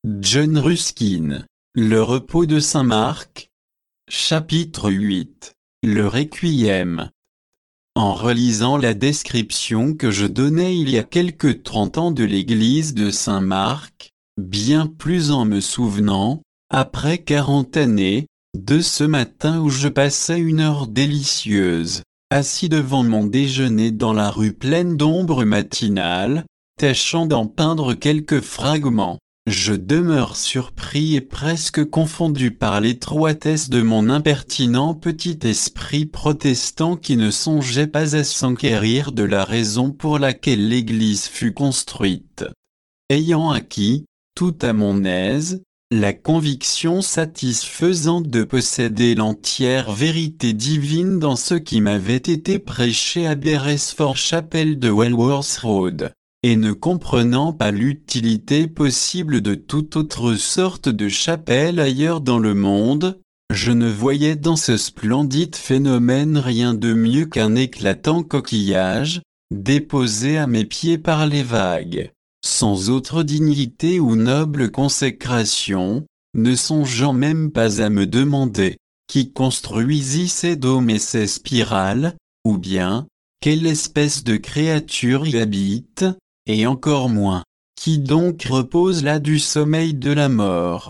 John Ruskin. Le repos de saint Marc. Chapitre 8. Le Requiem. En relisant la description que je donnais il y a quelque 30 ans de l'église de saint Marc, bien plus en me souvenant, après 40 années, de ce matin où je passais une heure délicieuse, assis devant mon déjeuner dans la rue pleine d'ombre matinale, tâchant d'en peindre quelques fragments, je demeure surpris et presque confondu par l'étroitesse de mon impertinent petit esprit protestant qui ne songeait pas à s'enquérir de la raison pour laquelle l'église fut construite. Ayant acquis, tout à mon aise, la conviction satisfaisante de posséder l'entière vérité divine dans ce qui m'avait été prêché à Beresford Chapel de Walworth Road, et ne comprenant pas l'utilité possible de toute autre sorte de chapelle ailleurs dans le monde, je ne voyais dans ce splendide phénomène rien de mieux qu'un éclatant coquillage, déposé à mes pieds par les vagues, sans autre dignité ou noble consécration, ne songeant même pas à me demander qui construisit ces dômes et ces spirales, ou bien, quelle espèce de créature y habite, et encore moins, qui donc repose là du sommeil de la mort.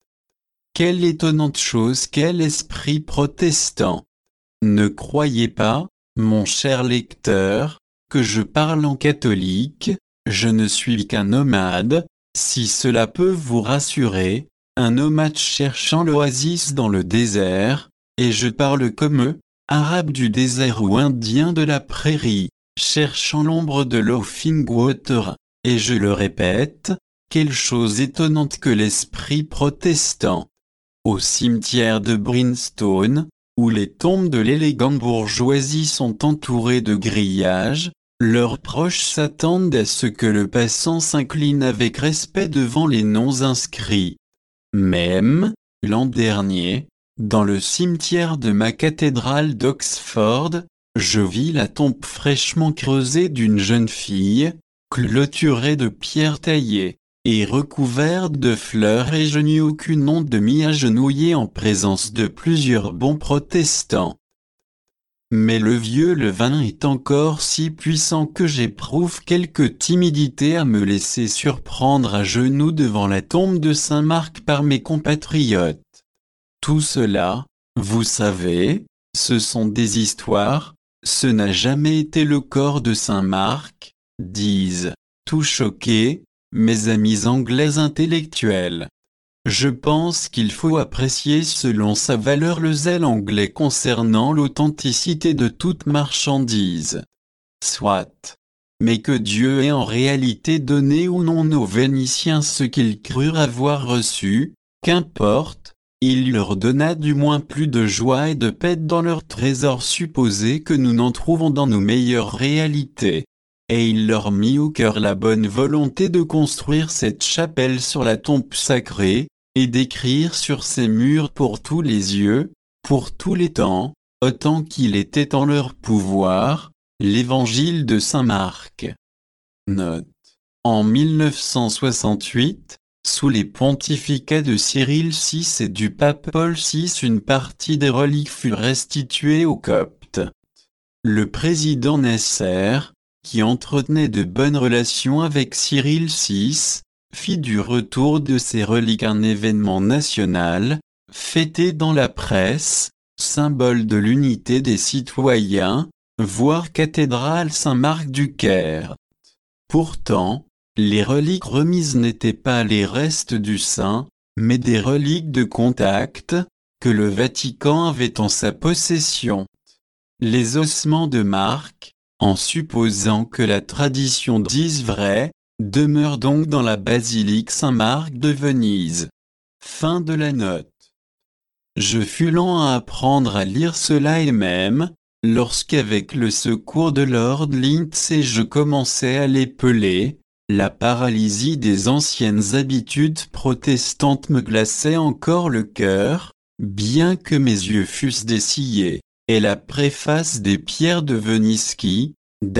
Quelle étonnante chose, quel esprit protestant! Ne croyez pas, mon cher lecteur, que je parle en catholique, je ne suis qu'un nomade, si cela peut vous rassurer, un nomade cherchant l'oasis dans le désert, et je parle comme eux, arabes du désert ou indiens de la prairie, cherchant l'ombre de Laughing Water, et je le répète, quelle chose étonnante que l'esprit protestant. Au cimetière de Brimstone, où les tombes de l'élégante bourgeoisie sont entourées de grillages, leurs proches s'attendent à ce que le passant s'incline avec respect devant les noms inscrits. Même, l'an dernier, dans le cimetière de ma cathédrale d'Oxford, je vis la tombe fraîchement creusée d'une jeune fille, clôturée de pierres taillées, et recouverte de fleurs, et je n'eus aucune honte de m'y agenouiller en présence de plusieurs bons protestants. Mais le vieux levain est encore si puissant que j'éprouve quelque timidité à me laisser surprendre à genoux devant la tombe de saint Marc par mes compatriotes. Tout cela, vous savez, ce sont des histoires, ce n'a jamais été le corps de saint Marc, disent, tout choqués, mes amis anglais intellectuels. Je pense qu'il faut apprécier selon sa valeur le zèle anglais concernant l'authenticité de toute marchandise. Soit. Mais que Dieu ait en réalité donné ou non aux Vénitiens ce qu'ils crurent avoir reçu, qu'importe, il leur donna du moins plus de joie et de paix dans leurs trésors supposés que nous n'en trouvons dans nos meilleures réalités. Et il leur mit au cœur la bonne volonté de construire cette chapelle sur la tombe sacrée, et d'écrire sur ses murs pour tous les yeux, pour tous les temps, autant qu'il était en leur pouvoir, l'évangile de saint Marc. Note. En 1968, sous les pontificats de Cyril VI et du pape Paul VI, une partie des reliques fut restituée aux Coptes. Le président Nasser, qui entretenait de bonnes relations avec Cyril VI, fit du retour de ces reliques un événement national, fêté dans la presse, symbole de l'unité des citoyens, voire cathédrale Saint-Marc du Caire. Pourtant, les reliques remises n'étaient pas les restes du saint, mais des reliques de contact, que le Vatican avait en sa possession. Les ossements de Marc, en supposant que la tradition dise vrai, demeurent donc dans la basilique Saint-Marc de Venise. Fin de la note. Je fus lent à apprendre à lire cela et même, lorsqu'avec le secours de Lord Lindsay je commençais à l'épeler, la paralysie des anciennes habitudes protestantes me glaçait encore le cœur, bien que mes yeux fussent dessillés, et la préface des Pierres de Venise qui,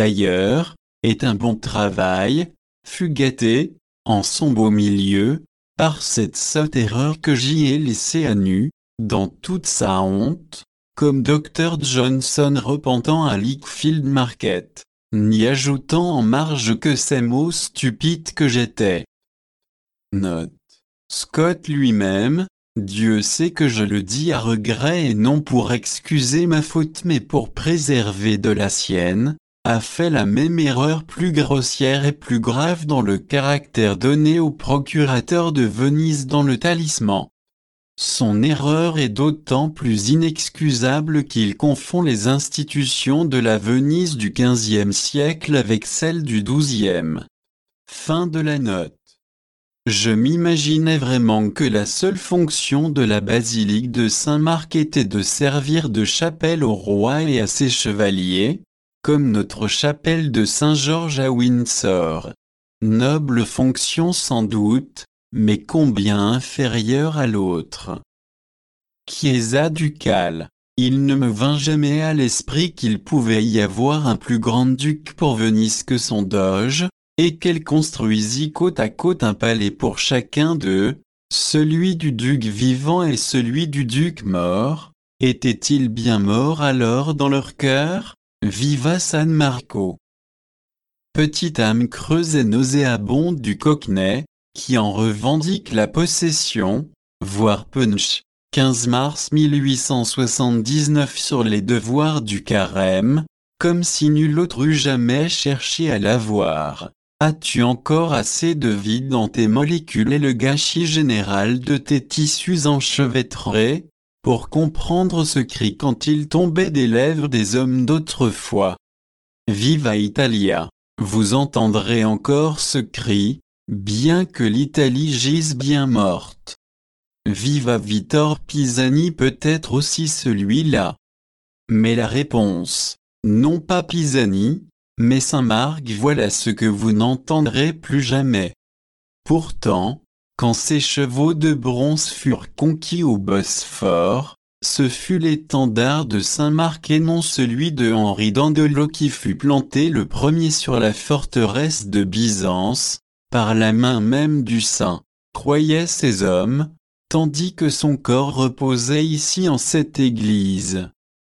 d'ailleurs, est un bon travail, fut gâtée, en son beau milieu, par cette sotte erreur que j'y ai laissé à nu, dans toute sa honte, comme Dr Johnson repentant à Lichfield Market, n'y ajoutant en marge que ces mots stupides que j'étais. Note. Scott lui-même, Dieu sait que je le dis à regret et non pour excuser ma faute mais pour préserver de la sienne, a fait la même erreur plus grossière et plus grave dans le caractère donné au procurateur de Venise dans le talisman. Son erreur est d'autant plus inexcusable qu'il confond les institutions de la Venise du XVe siècle avec celles du XIIe. Fin de la note. Je m'imaginais vraiment que la seule fonction de la basilique de Saint-Marc était de servir de chapelle au roi et à ses chevaliers, comme notre chapelle de Saint-Georges à Windsor. Noble fonction sans doute, mais combien inférieure à l'autre. Chiesa ducale. Il ne me vint jamais à l'esprit qu'il pouvait y avoir un plus grand duc pour Venise que son doge, et qu'elle construisit côte à côte un palais pour chacun d'eux, celui du duc vivant et celui du duc mort. Étaient-ils bien morts alors dans leur cœur? Viva San Marco. Petite âme creuse et nauséabonde du Cockney, qui en revendique la possession, voir Punch, 15 mars 1879 sur les devoirs du carême, comme si nul autre eût jamais cherché à l'avoir. As-tu encore assez de vie dans tes molécules et le gâchis général de tes tissus enchevêtrés, pour comprendre ce cri quand il tombait des lèvres des hommes d'autrefois? Viva Italia! Vous entendrez encore ce cri, bien que l'Italie gise bien morte. Viva Vittor Pisani peut-être aussi celui-là. Mais la réponse, non pas Pisani, mais Saint-Marc, voilà ce que vous n'entendrez plus jamais. Pourtant, quand ces chevaux de bronze furent conquis au Bosphore, ce fut l'étendard de Saint-Marc et non celui de Henri d'Andelot qui fut planté le premier sur la forteresse de Byzance, par la main même du saint, croyaient ces hommes, tandis que son corps reposait ici en cette église.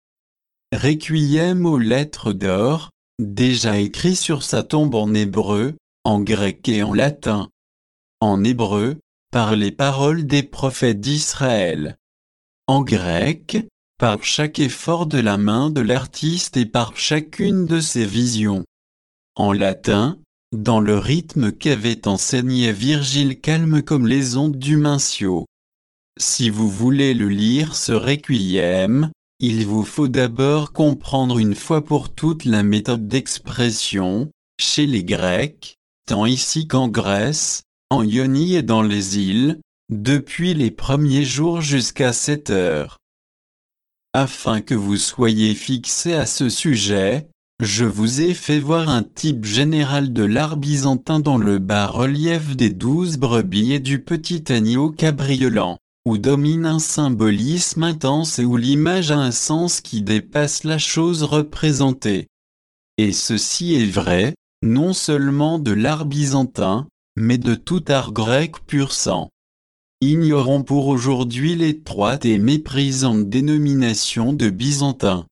Requiem aux lettres d'or, déjà écrit sur sa tombe en hébreu, en grec et en latin. En hébreu, par les paroles des prophètes d'Israël. En grec, par chaque effort de la main de l'artiste et par chacune de ses visions. En latin, dans le rythme qu'avait enseigné Virgile calme comme les ondes du Mincio. Si vous voulez le lire ce requiem, il vous faut d'abord comprendre une fois pour toutes la méthode d'expression, chez les Grecs, tant ici qu'en Grèce, en Ionie et dans les îles, depuis les premiers jours jusqu'à cette heure. Afin que vous soyez fixés à ce sujet, je vous ai fait voir un type général de l'art byzantin dans le bas-relief des 12 brebis et du petit agneau cabriolant, où domine un symbolisme intense et où l'image a un sens qui dépasse la chose représentée. Et ceci est vrai, non seulement de l'art byzantin, mais de tout art grec pur sang. Ignorons pour aujourd'hui l'étroite et méprisante dénomination de byzantin.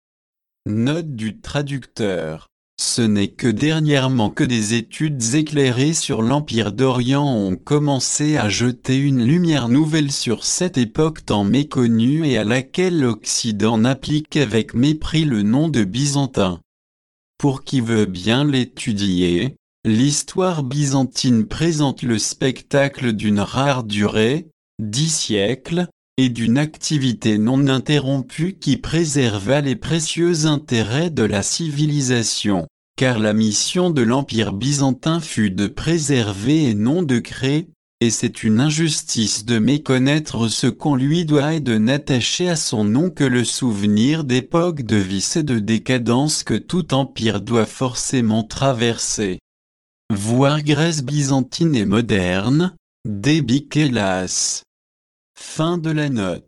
Note du traducteur. Ce n'est que dernièrement que des études éclairées sur l'Empire d'Orient ont commencé à jeter une lumière nouvelle sur cette époque tant méconnue et à laquelle l'Occident applique avec mépris le nom de byzantin. Pour qui veut bien l'étudier, l'histoire byzantine présente le spectacle d'une rare durée, 10 siècles, et d'une activité non interrompue qui préserva les précieux intérêts de la civilisation, car la mission de l'Empire byzantin fut de préserver et non de créer, et c'est une injustice de méconnaître ce qu'on lui doit et de n'attacher à son nom que le souvenir d'époques de vice et de décadence que tout empire doit forcément traverser. Voir Grèce byzantine et moderne, Débic hélas. Fin de la note.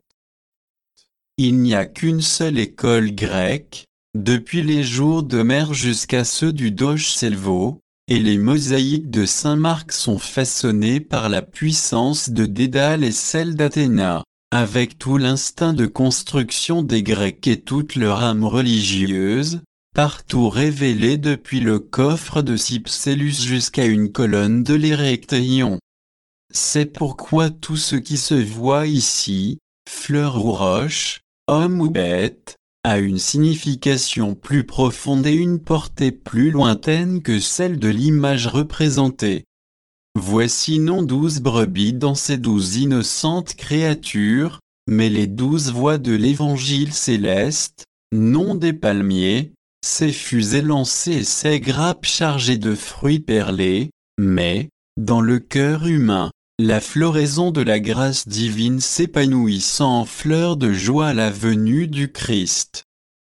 Il n'y a qu'une seule école grecque, depuis les jours d'Homère jusqu'à ceux du doge Selvo, et les mosaïques de Saint Marc sont façonnées par la puissance de Dédale et celle d'Athéna, avec tout l'instinct de construction des Grecs et toute leur âme religieuse, partout révélée depuis le coffre de Cypselus jusqu'à une colonne de l'Érectéion. C'est pourquoi tout ce qui se voit ici, fleur ou roche, homme ou bête, a une signification plus profonde et une portée plus lointaine que celle de l'image représentée. Voici non 12 brebis dans ces 12 innocentes créatures, mais les 12 voix de l'évangile céleste, non des palmiers, ces fusées lancées et ces grappes chargées de fruits perlés, mais, dans le cœur humain, la floraison de la grâce divine s'épanouissant en fleurs de joie à la venue du Christ.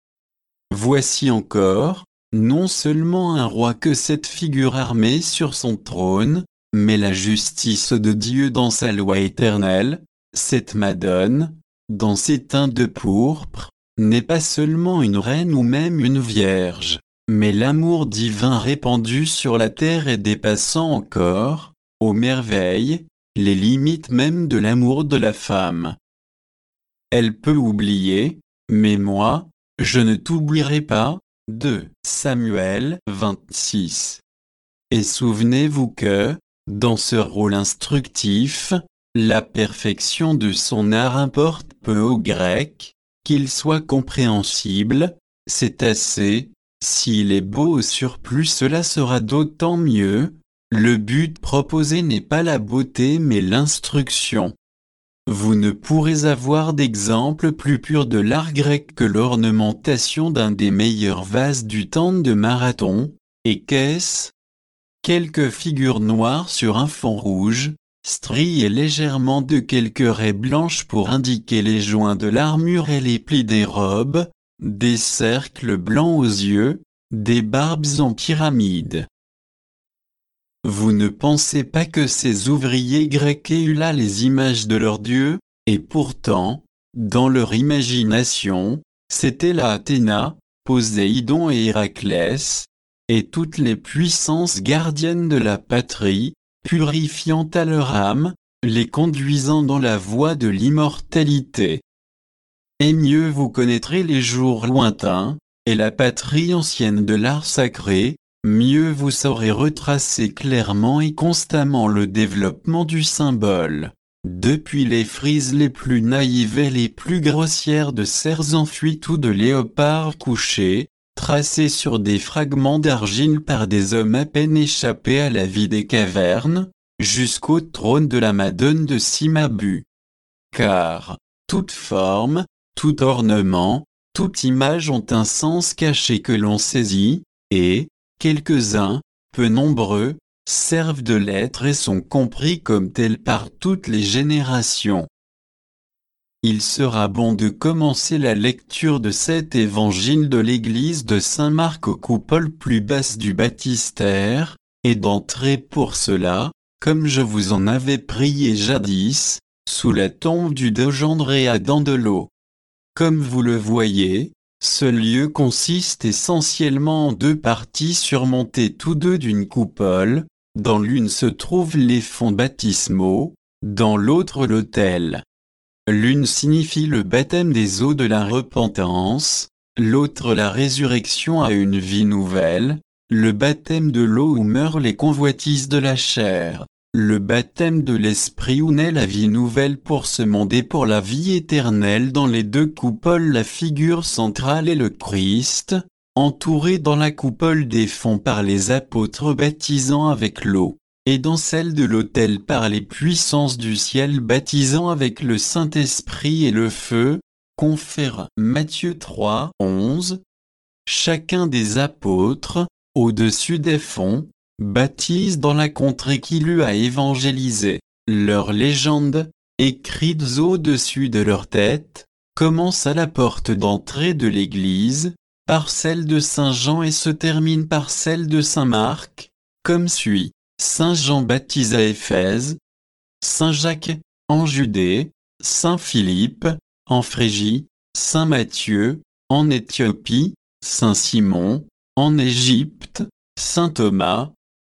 Voici encore, non seulement un roi que cette figure armée sur son trône, mais la justice de Dieu dans sa loi éternelle, cette Madone, dans ses teints de pourpre, n'est pas seulement une reine ou même une vierge, mais l'amour divin répandu sur la terre et dépassant encore, aux merveilles, les limites même de l'amour de la femme. Elle peut oublier, mais moi, je ne t'oublierai pas. 2 Samuel 26. Et souvenez-vous que, dans ce rôle instructif, la perfection de son art importe peu au grec, qu'il soit compréhensible, c'est assez, s'il est beau au surplus cela sera d'autant mieux, le but proposé n'est pas la beauté mais l'instruction. Vous ne pourrez avoir d'exemple plus pur de l'art grec que l'ornementation d'un des meilleurs vases du temps de Marathon, et qu'est-ce ? Quelques figures noires sur un fond rouge, striées légèrement de quelques raies blanches pour indiquer les joints de l'armure et les plis des robes, des cercles blancs aux yeux, des barbes en pyramide. Vous ne pensez pas que ces ouvriers grecs aient eu là les images de leurs dieux, et pourtant, dans leur imagination, c'était là Athéna, Poséidon et Héraclès, et toutes les puissances gardiennes de la patrie, purifiant à leur âme, les conduisant dans la voie de l'immortalité. Et mieux vous connaîtrez les jours lointains, et la patrie ancienne de l'art sacré, mieux vous saurez retracer clairement et constamment le développement du symbole, depuis les frises les plus naïves et les plus grossières de cerfs enfuis ou de léopards couchés, tracés sur des fragments d'argile par des hommes à peine échappés à la vie des cavernes, jusqu'au trône de la Madone de Cimabue. Car, toute forme, tout ornement, toute image ont un sens caché que l'on saisit, et, quelques-uns, peu nombreux, servent de l'être et sont compris comme tels par toutes les générations. Il sera bon de commencer la lecture de cet évangile de l'église de Saint-Marc aux coupoles plus basses du baptistère, et d'entrer pour cela, comme je vous en avais prié jadis, sous la tombe du doge Andrea Dandolo. Comme vous le voyez, ce lieu consiste essentiellement en 2 parties surmontées tous deux d'une coupole, dans l'une se trouvent les fonts baptismaux, dans l'autre l'autel. L'une signifie le baptême des eaux de la repentance, l'autre la résurrection à une vie nouvelle, le baptême de l'eau où meurent les convoitises de la chair, le baptême de l'esprit où naît la vie nouvelle pour ce monde et pour la vie éternelle. Dans les 2 coupoles la figure centrale est le Christ, entouré dans la coupole des fonts par les apôtres baptisant avec l'eau, et dans celle de l'autel par les puissances du ciel baptisant avec le Saint-Esprit et le feu, confère Matthieu 3, 11. Chacun des apôtres, au-dessus des fonts, baptise dans la contrée qu'il eut à évangéliser. Leurs légendes, écrites au-dessus de leur tête, commencent à la porte d'entrée de l'église, par celle de Saint Jean et se terminent par celle de Saint Marc, comme suit. Saint Jean baptise à Éphèse, Saint Jacques, en Judée, Saint Philippe, en Phrygie, Saint Matthieu, en Éthiopie, Saint Simon, en Égypte, Saint Thomas,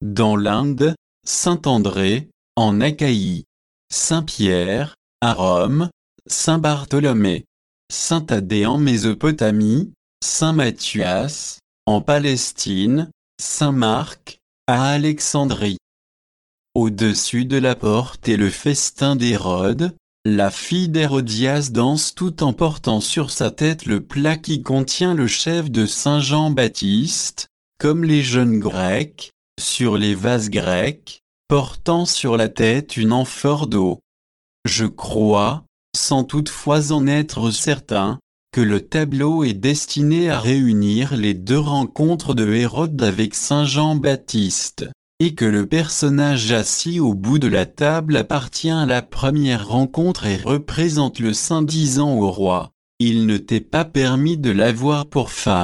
dans l'Inde, Saint-André, en Achaïe, Saint-Pierre, à Rome, Saint-Bartholomé, Saint-Thaddée en Mésopotamie, Saint-Mathias, en Palestine, Saint-Marc, à Alexandrie. Au-dessus de la porte est le festin d'Hérode. La fille d'Hérodias danse tout en portant sur sa tête le plat qui contient le chef de Saint Jean-Baptiste, comme les jeunes Grecs, sur les vases grecs, portant sur la tête une amphore d'eau. Je crois, sans toutefois en être certain, que le tableau est destiné à réunir les deux rencontres de Hérode avec Saint Jean-Baptiste, et que le personnage assis au bout de la table appartient à la première rencontre et représente le saint disant au roi, « Il ne t'est pas permis de l'avoir pour femme ».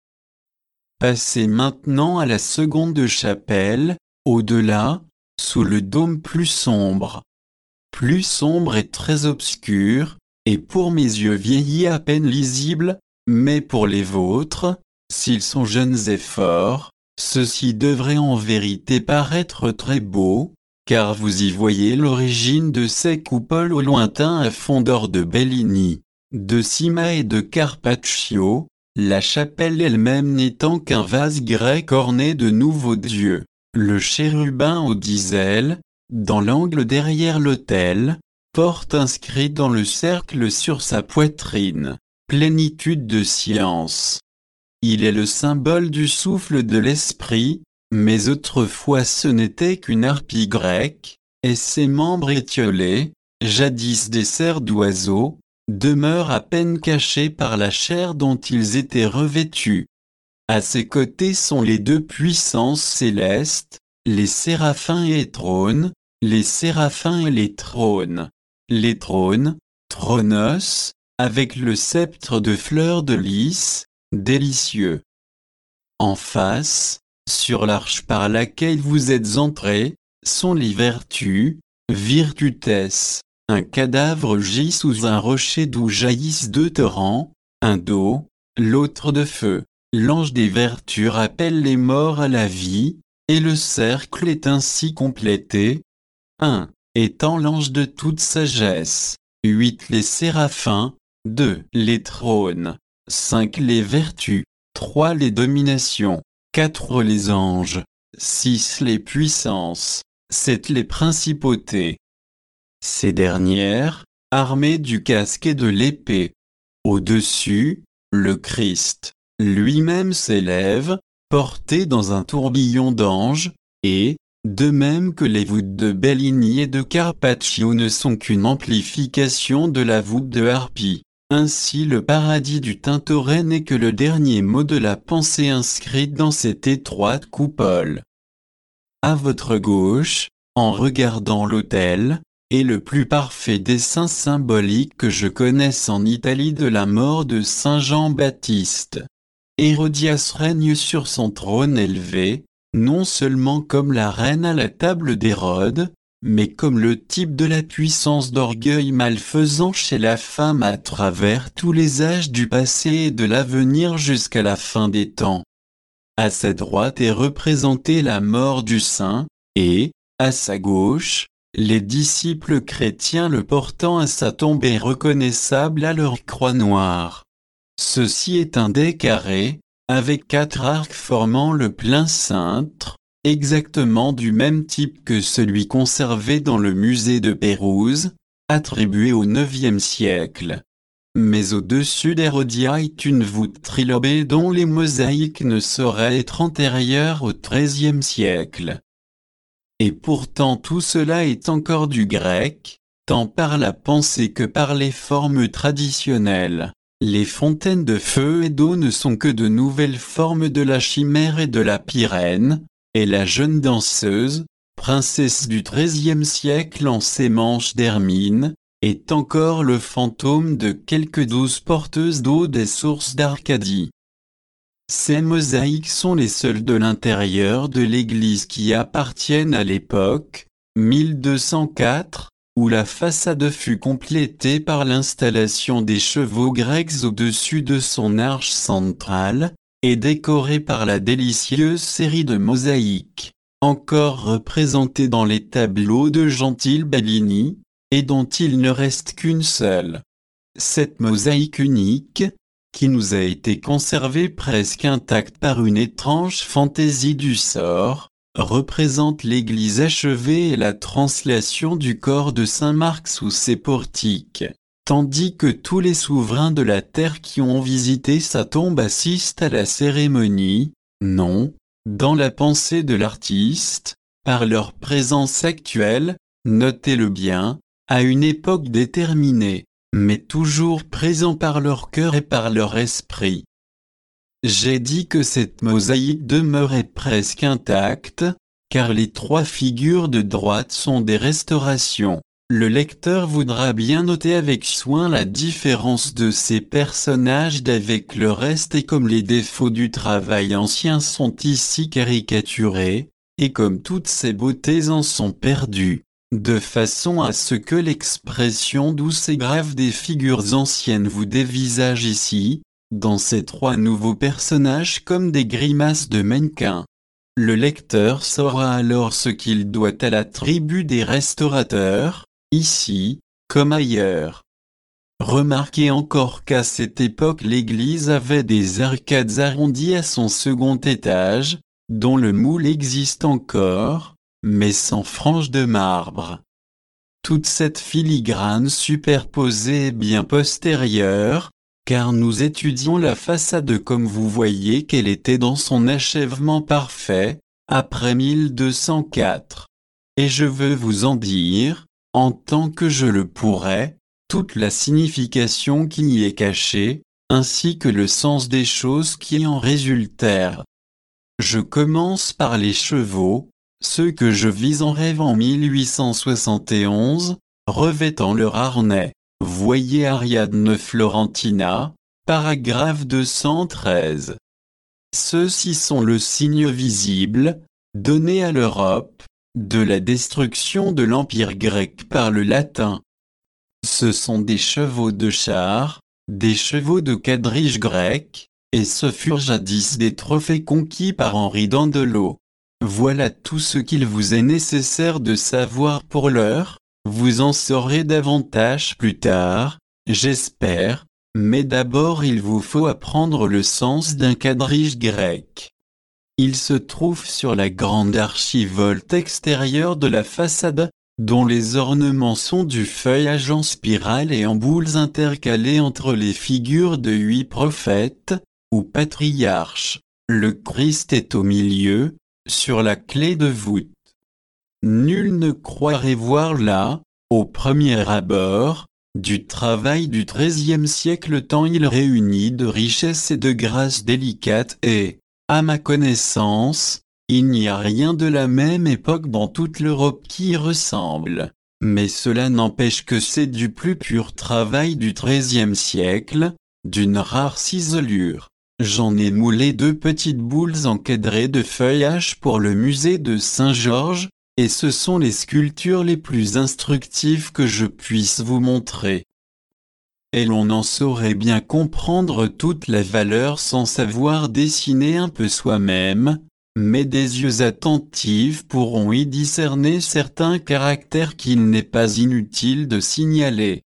Passez maintenant à la seconde chapelle, au-delà, sous le dôme plus sombre et très obscur, et pour mes yeux vieillis à peine lisible, mais pour les vôtres, s'ils sont jeunes et forts, ceci devrait en vérité paraître très beau, car vous y voyez l'origine de ces coupoles au lointain à fond d'or de Bellini, de Cima et de Carpaccio, la chapelle elle-même n'étant qu'un vase grec orné de nouveaux dieux, le chérubin aux 10 ailes, dans l'angle derrière l'autel, porte inscrit dans le cercle sur sa poitrine, plénitude de science. Il est le symbole du souffle de l'esprit, mais autrefois ce n'était qu'une harpie grecque, et ses membres étiolés, jadis des serres d'oiseaux, demeurent à peine cachés par la chair dont ils étaient revêtus. À ses côtés sont les deux puissances célestes, les séraphins et les trônes, les séraphins et les trônes. Les trônes, Tronos, avec le sceptre de fleurs de lys, délicieux. En face, sur l'arche par laquelle vous êtes entrés, sont les vertus, virtutes. Un cadavre gît sous un rocher d'où jaillissent deux torrents, un d'eau, l'autre de feu. L'ange des vertus rappelle les morts à la vie, et le cercle est ainsi complété. 1. Étant l'ange de toute sagesse. 8. Les séraphins. 2. Les trônes. 5. Les vertus. 3. Les dominations. 4. Les anges. 6. Les puissances. 7. Les principautés. Ces dernières, armées du casque et de l'épée. Au-dessus, le Christ lui-même s'élève, porté dans un tourbillon d'anges, et, de même que les voûtes de Bellini et de Carpaccio ne sont qu'une amplification de la voûte de Harpie, ainsi le paradis du Tintoret n'est que le dernier mot de la pensée inscrite dans cette étroite coupole. À votre gauche, en regardant l'autel, est le plus parfait dessin symbolique que je connaisse en Italie de la mort de Saint Jean-Baptiste. Hérodias règne sur son trône élevé, non seulement comme la reine à la table d'Hérode, mais comme le type de la puissance d'orgueil malfaisant chez la femme à travers tous les âges du passé et de l'avenir jusqu'à la fin des temps. À sa droite est représentée la mort du saint, et, à sa gauche, les disciples chrétiens le portant à sa tombe est reconnaissable à leur croix noire. Ceci est un dais carré, avec 4 arcs formant le plein cintre, exactement du même type que celui conservé dans le musée de Pérouse, attribué au IXe siècle. Mais au-dessus d'Hérodia est une voûte trilobée dont les mosaïques ne sauraient être antérieures au XIIIe siècle. Et pourtant tout cela est encore du grec, tant par la pensée que par les formes traditionnelles. Les fontaines de feu et d'eau ne sont que de nouvelles formes de la chimère et de la pyrène, et la jeune danseuse, princesse du XIIIe siècle en ses manches d'hermine, est encore le fantôme de quelques douces porteuses d'eau des sources d'Arcadie. Ces mosaïques sont les seules de l'intérieur de l'église qui appartiennent à l'époque, 1204, où la façade fut complétée par l'installation des chevaux grecs au-dessus de son arche centrale, et décorée par la délicieuse série de mosaïques, encore représentée dans les tableaux de Gentile Bellini, et dont il ne reste qu'une seule. Cette mosaïque unique, qui nous a été conservée presque intacte par une étrange fantaisie du sort, représente l'église achevée et la translation du corps de saint Marc sous ses portiques, tandis que tous les souverains de la terre qui ont visité sa tombe assistent à la cérémonie, non, dans la pensée de l'artiste, par leur présence actuelle, notez-le bien, à une époque déterminée, mais toujours présents par leur cœur et par leur esprit. J'ai dit que cette mosaïque demeurait presque intacte, car les trois figures de droite sont des restaurations. Le lecteur voudra bien noter avec soin la différence de ces personnages d'avec le reste et comme les défauts du travail ancien sont ici caricaturés, et comme toutes ces beautés en sont perdues, de façon à ce que l'expression douce et grave des figures anciennes vous dévisage ici, dans ces trois nouveaux personnages comme des grimaces de mannequins. Le lecteur saura alors ce qu'il doit à la tribu des restaurateurs, ici, comme ailleurs. Remarquez encore qu'à cette époque l'église avait des arcades arrondies à son second étage, dont le moule existe encore, mais sans franges de marbre. Toute cette filigrane superposée est bien postérieure, car nous étudions la façade comme vous voyez qu'elle était dans son achèvement parfait, après 1204. Et je veux vous en dire, en tant que je le pourrais, toute la signification qui y est cachée, ainsi que le sens des choses qui en résultèrent. Je commence par les chevaux, ceux que je vis en rêve en 1871, revêtant leur harnais. Voyez Ariadne Florentina, paragraphe 213. Ceux-ci sont le signe visible, donné à l'Europe, de la destruction de l'Empire grec par le latin. Ce sont des chevaux de char, des chevaux de quadrige grec, et ce furent jadis des trophées conquis par Henri d'Andelot. Voilà tout ce qu'il vous est nécessaire de savoir pour l'heure, vous en saurez davantage plus tard, j'espère, mais d'abord il vous faut apprendre le sens d'un quadrige grec. Il se trouve sur la grande archivolte extérieure de la façade, dont les ornements sont du feuillage en spirale et en boules intercalées entre les figures de 8 prophètes, ou patriarches. Le Christ est au milieu, sur la clé de voûte. Nul ne croirait voir là, au premier abord, du travail du XIIIe siècle tant il réunit de richesses et de grâces délicates et, à ma connaissance, il n'y a rien de la même époque dans toute l'Europe qui y ressemble. Mais cela n'empêche que c'est du plus pur travail du XIIIe siècle, d'une rare ciselure. J'en ai moulé 2 petites boules encadrées de feuillage pour le musée de Saint-Georges, et ce sont les sculptures les plus instructives que je puisse vous montrer. Et l'on en saurait bien comprendre toute la valeur sans savoir dessiner un peu soi-même, mais des yeux attentifs pourront y discerner certains caractères qu'il n'est pas inutile de signaler.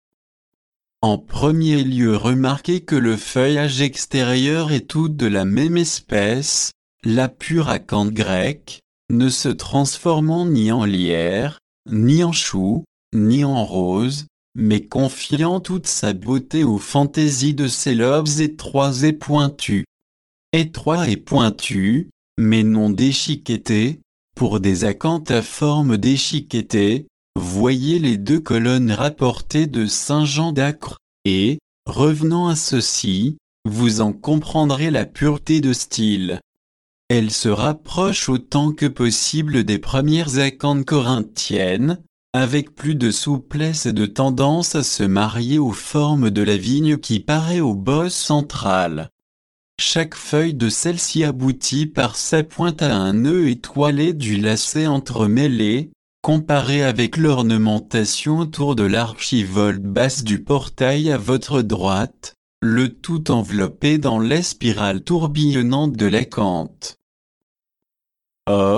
En premier lieu, remarquez que le feuillage extérieur est tout de la même espèce, la pure acanthe grecque, ne se transformant ni en lierre, ni en chou, ni en rose, mais confiant toute sa beauté aux fantaisies de ses lobes étroits et pointus. Étroits et pointus, mais non déchiquetés, pour des acanthes à forme déchiquetée, voyez les 2 colonnes rapportées de Saint-Jean d'Acre, et, revenant à ceci, vous en comprendrez la pureté de style. Elle se rapproche autant que possible des premières acanthes corinthiennes, avec plus de souplesse et de tendance à se marier aux formes de la vigne qui paraît au boss central. Chaque feuille de celle-ci aboutit par sa pointe à un nœud étoilé du lacet entremêlé, comparé avec l'ornementation autour de l'archivolte basse du portail à votre droite, le tout enveloppé dans la spirale tourbillonnante de l'acanthe. Or,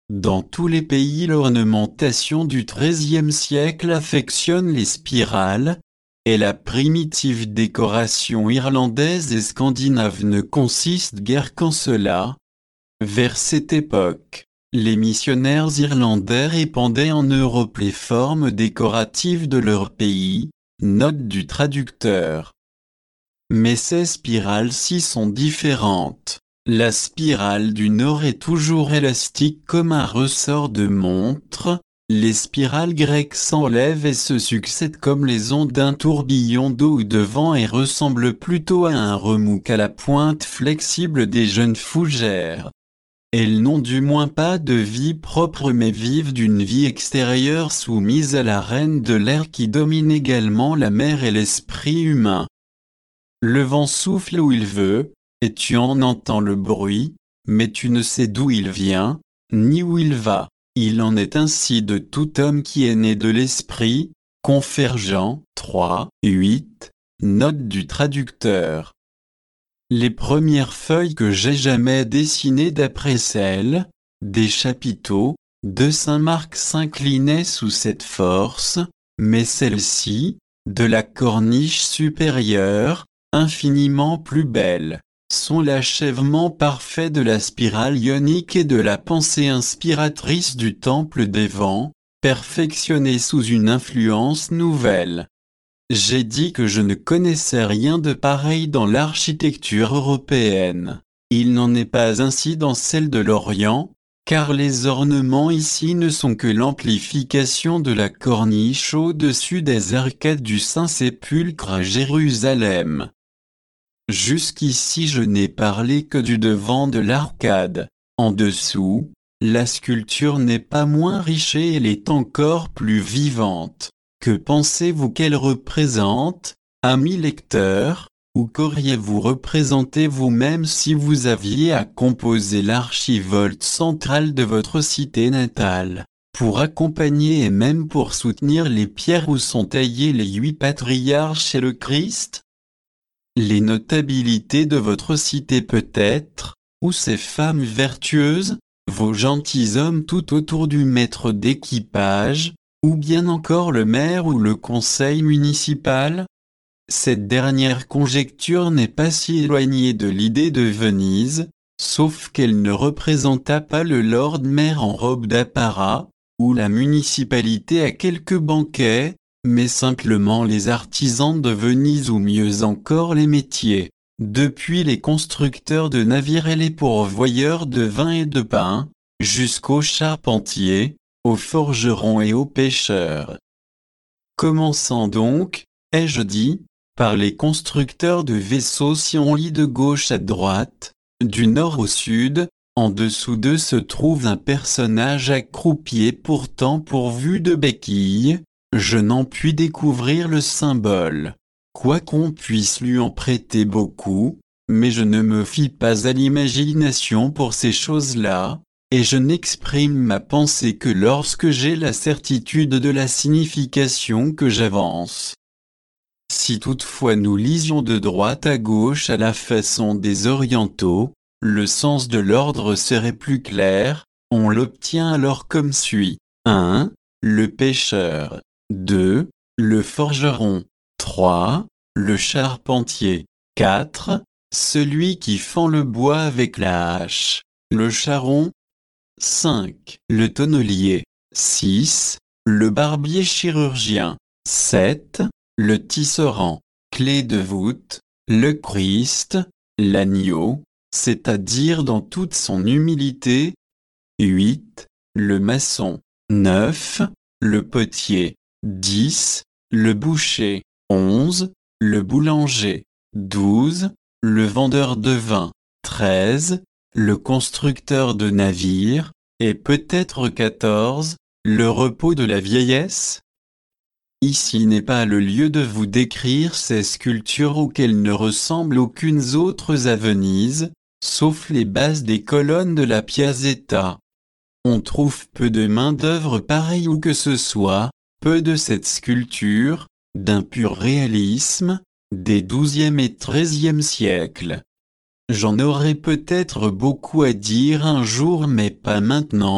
Dans tous les pays, l'ornementation du XIIIe siècle affectionne les spirales, et la primitive décoration irlandaise et scandinave ne consiste guère qu'en cela. Vers cette époque, les missionnaires irlandais répandaient en Europe les formes décoratives de leur pays, note du traducteur. Mais ces spirales-ci sont différentes. La spirale du Nord est toujours élastique comme un ressort de montre, les spirales grecques s'enlèvent et se succèdent comme les ondes d'un tourbillon d'eau ou de vent et ressemblent plutôt à un remous qu'à la pointe flexible des jeunes fougères. Elles n'ont du moins pas de vie propre mais vivent d'une vie extérieure soumise à la reine de l'air qui domine également la mer et l'esprit humain. Le vent souffle où il veut, et tu en entends le bruit, mais tu ne sais d'où il vient, ni où il va. Il en est ainsi de tout homme qui est né de l'esprit, confère Jean 3, 8, note du traducteur. Les premières feuilles que j'ai jamais dessinées d'après celles des chapiteaux de Saint Marc s'inclinaient sous cette force, mais celle-ci, de la corniche supérieure, infiniment plus belles, sont l'achèvement parfait de la spirale ionique et de la pensée inspiratrice du temple des vents, perfectionnée sous une influence nouvelle. J'ai dit que je ne connaissais rien de pareil dans l'architecture européenne. Il n'en est pas ainsi dans celle de l'Orient, car les ornements ici ne sont que l'amplification de la corniche au-dessus des arcades du Saint-Sépulcre à Jérusalem. Jusqu'ici je n'ai parlé que du devant de l'arcade. En dessous, la sculpture n'est pas moins riche et elle est encore plus vivante. Que pensez-vous qu'elle représente, amis lecteurs, ou qu'auriez-vous représenté vous-même si vous aviez à composer l'archivolte centrale de votre cité natale, pour accompagner et même pour soutenir les pierres où sont taillés les 8 patriarches et le Christ? Les notabilités de votre cité peut-être, ou ces femmes vertueuses, vos gentilshommes tout autour du maître d'équipage, ou bien encore le maire ou le conseil municipal? Cette dernière conjecture n'est pas si éloignée de l'idée de Venise, sauf qu'elle ne représenta pas le lord maire en robe d'apparat, ou la municipalité à quelques banquets, mais simplement les artisans de Venise ou mieux encore les métiers, depuis les constructeurs de navires et les pourvoyeurs de vin et de pain, jusqu'aux charpentiers, aux forgerons et aux pêcheurs. Commençons donc, ai-je dit, par les constructeurs de vaisseaux si on lit de gauche à droite, du nord au sud, en dessous d'eux se trouve un personnage accroupi et pourtant pourvu de béquilles. Je n'en puis découvrir le symbole, quoiqu'on puisse lui en prêter beaucoup, mais je ne me fie pas à l'imagination pour ces choses-là, et je n'exprime ma pensée que lorsque j'ai la certitude de la signification que j'avance. Si toutefois nous lisions de droite à gauche à la façon des orientaux, le sens de l'ordre serait plus clair, on l'obtient alors comme suit. 1. Le pêcheur. 2. Le forgeron. 3. Le charpentier. 4. Celui qui fend le bois avec la hache. Le charron. 5. Le tonnelier. 6. Le barbier chirurgien. 7. Le tisserand. Clé de voûte. Le Christ. L'agneau, c'est-à-dire dans toute son humilité. 8. Le maçon. 9. Le potier. 10. Le boucher. 11. Le boulanger. 12. Le vendeur de vin. 13. Le constructeur de navires. Et peut-être 14. Le repos de la vieillesse. Ici n'est pas le lieu de vous décrire ces sculptures auxquelles ne ressemblent aucunes autres à Venise, sauf les bases des colonnes de la Piazzetta. On trouve peu de main-d'œuvre pareille où que ce soit, peu de cette sculpture, d'un pur réalisme, des XIIe et XIIIe siècles. J'en aurais peut-être beaucoup à dire un jour mais pas maintenant,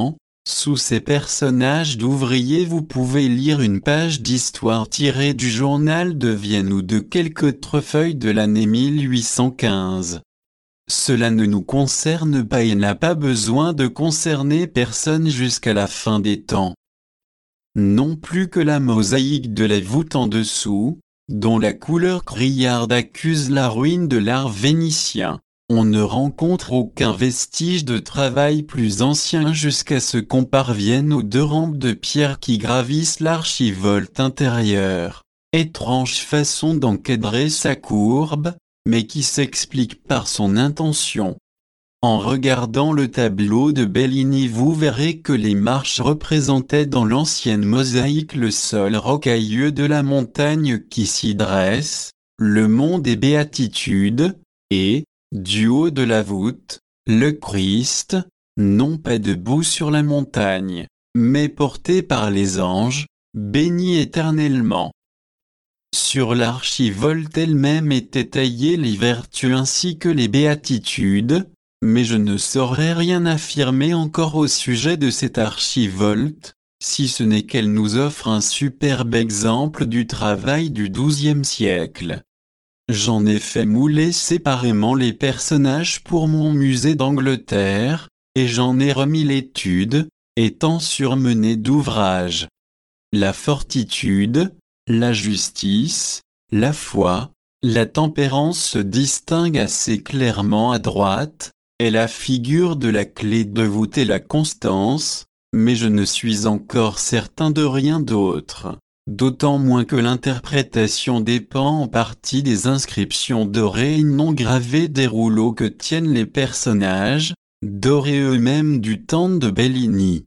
Sous ces personnages d'ouvriers vous pouvez lire une page d'histoire tirée du journal de Vienne ou de quelque autre feuille de l'année 1815. Cela ne nous concerne pas et n'a pas besoin de concerner personne jusqu'à la fin des temps. Non plus que la mosaïque de la voûte en dessous, dont la couleur criarde accuse la ruine de l'art vénitien. On ne rencontre aucun vestige de travail plus ancien jusqu'à ce qu'on parvienne aux deux rampes de pierre qui gravissent l'archivolte intérieur. Étrange façon d'encadrer sa courbe, mais qui s'explique par son intention. En regardant le tableau de Bellini vous verrez que les marches représentaient dans l'ancienne mosaïque le sol rocailleux de la montagne qui s'y dresse, le mont des Béatitudes, et, du haut de la voûte, le Christ, non pas debout sur la montagne, mais porté par les anges, béni éternellement. Sur l'archivolte elle-même étaient taillées les vertus ainsi que les béatitudes, mais je ne saurais rien affirmer encore au sujet de cette archivolte, si ce n'est qu'elle nous offre un superbe exemple du travail du XIIe siècle. J'en ai fait mouler séparément les personnages pour mon musée d'Angleterre, et j'en ai remis l'étude, étant surmené d'ouvrages. La fortitude, la justice, la foi, la tempérance se distinguent assez clairement à droite, et la figure de la clé de voûte est la constance, mais je ne suis encore certain de rien d'autre. D'autant moins que l'interprétation dépend en partie des inscriptions dorées et non gravées des rouleaux que tiennent les personnages, dorés eux-mêmes du temps de Bellini.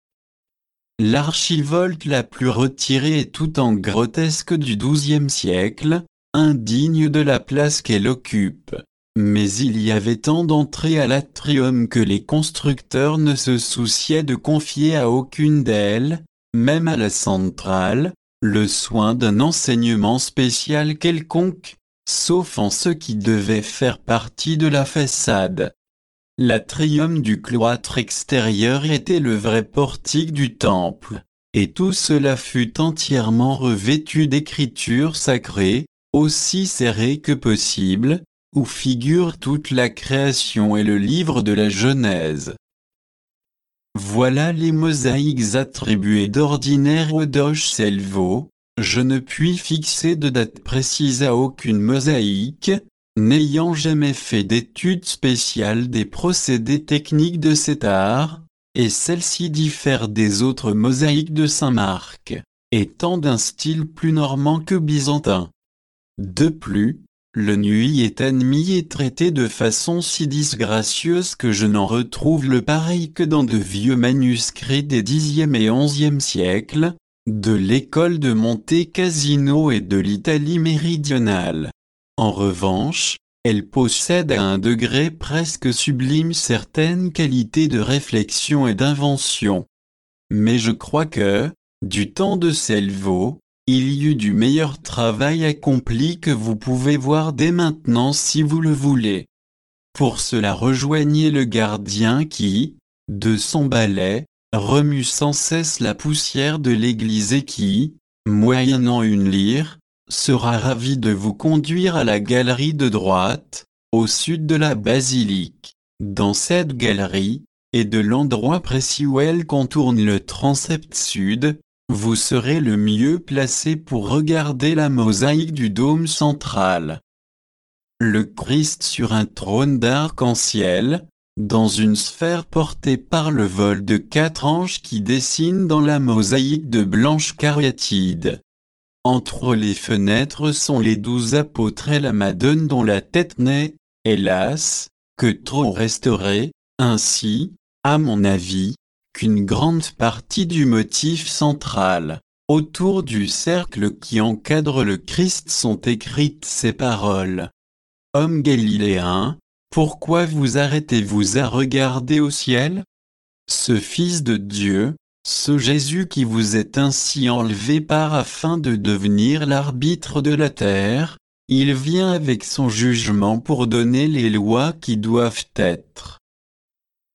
L'archivolte la plus retirée est tout en grotesque du XIIe siècle, indigne de la place qu'elle occupe. Mais il y avait tant d'entrées à l'atrium que les constructeurs ne se souciaient de confier à aucune d'elles, même à la centrale, le soin d'un enseignement spécial quelconque, sauf en ce qui devait faire partie de la façade. L'atrium du cloître extérieur était le vrai portique du temple, et tout cela fut entièrement revêtu d'écritures sacrées, aussi serrées que possible, où figure toute la création et le livre de la Genèse. Voilà les mosaïques attribuées d'ordinaire au doge Selvaud. Je ne puis fixer de date précise à aucune mosaïque, n'ayant jamais fait d'études spéciales des procédés techniques de cet art, et celle-ci diffère des autres mosaïques de Saint-Marc, étant d'un style plus normand que byzantin. De plus, le nuit est admis et traité de façon si disgracieuse que je n'en retrouve le pareil que dans de vieux manuscrits des Xe et XIe siècles, de l'école de Monte Cassino et de l'Italie méridionale. En revanche, elle possède à un degré presque sublime certaines qualités de réflexion et d'invention. Mais je crois que, du temps de Selvaud, il y eut du meilleur travail accompli que vous pouvez voir dès maintenant si vous le voulez. Pour cela rejoignez le gardien qui, de son balai, remue sans cesse la poussière de l'église et qui, moyennant une lyre, sera ravi de vous conduire à la galerie de droite, au sud de la basilique. Dans cette galerie, et de l'endroit précis où elle contourne le transept sud, vous serez le mieux placé pour regarder la mosaïque du dôme central. Le Christ sur un trône d'arc-en-ciel, dans une sphère portée par le vol de 4 anges qui dessinent dans la mosaïque de blanche cariatide. Entre les fenêtres sont les 12 apôtres et la Madone dont la tête n'est, hélas, que trop restaurée, ainsi, à mon avis, qu'une grande partie du motif central. Autour du cercle qui encadre le Christ sont écrites ces paroles. Homme galiléen, pourquoi vous arrêtez-vous à regarder au ciel? Ce Fils de Dieu, ce Jésus qui vous est ainsi enlevé part afin de devenir l'arbitre de la terre, il vient avec son jugement pour donner les lois qui doivent être.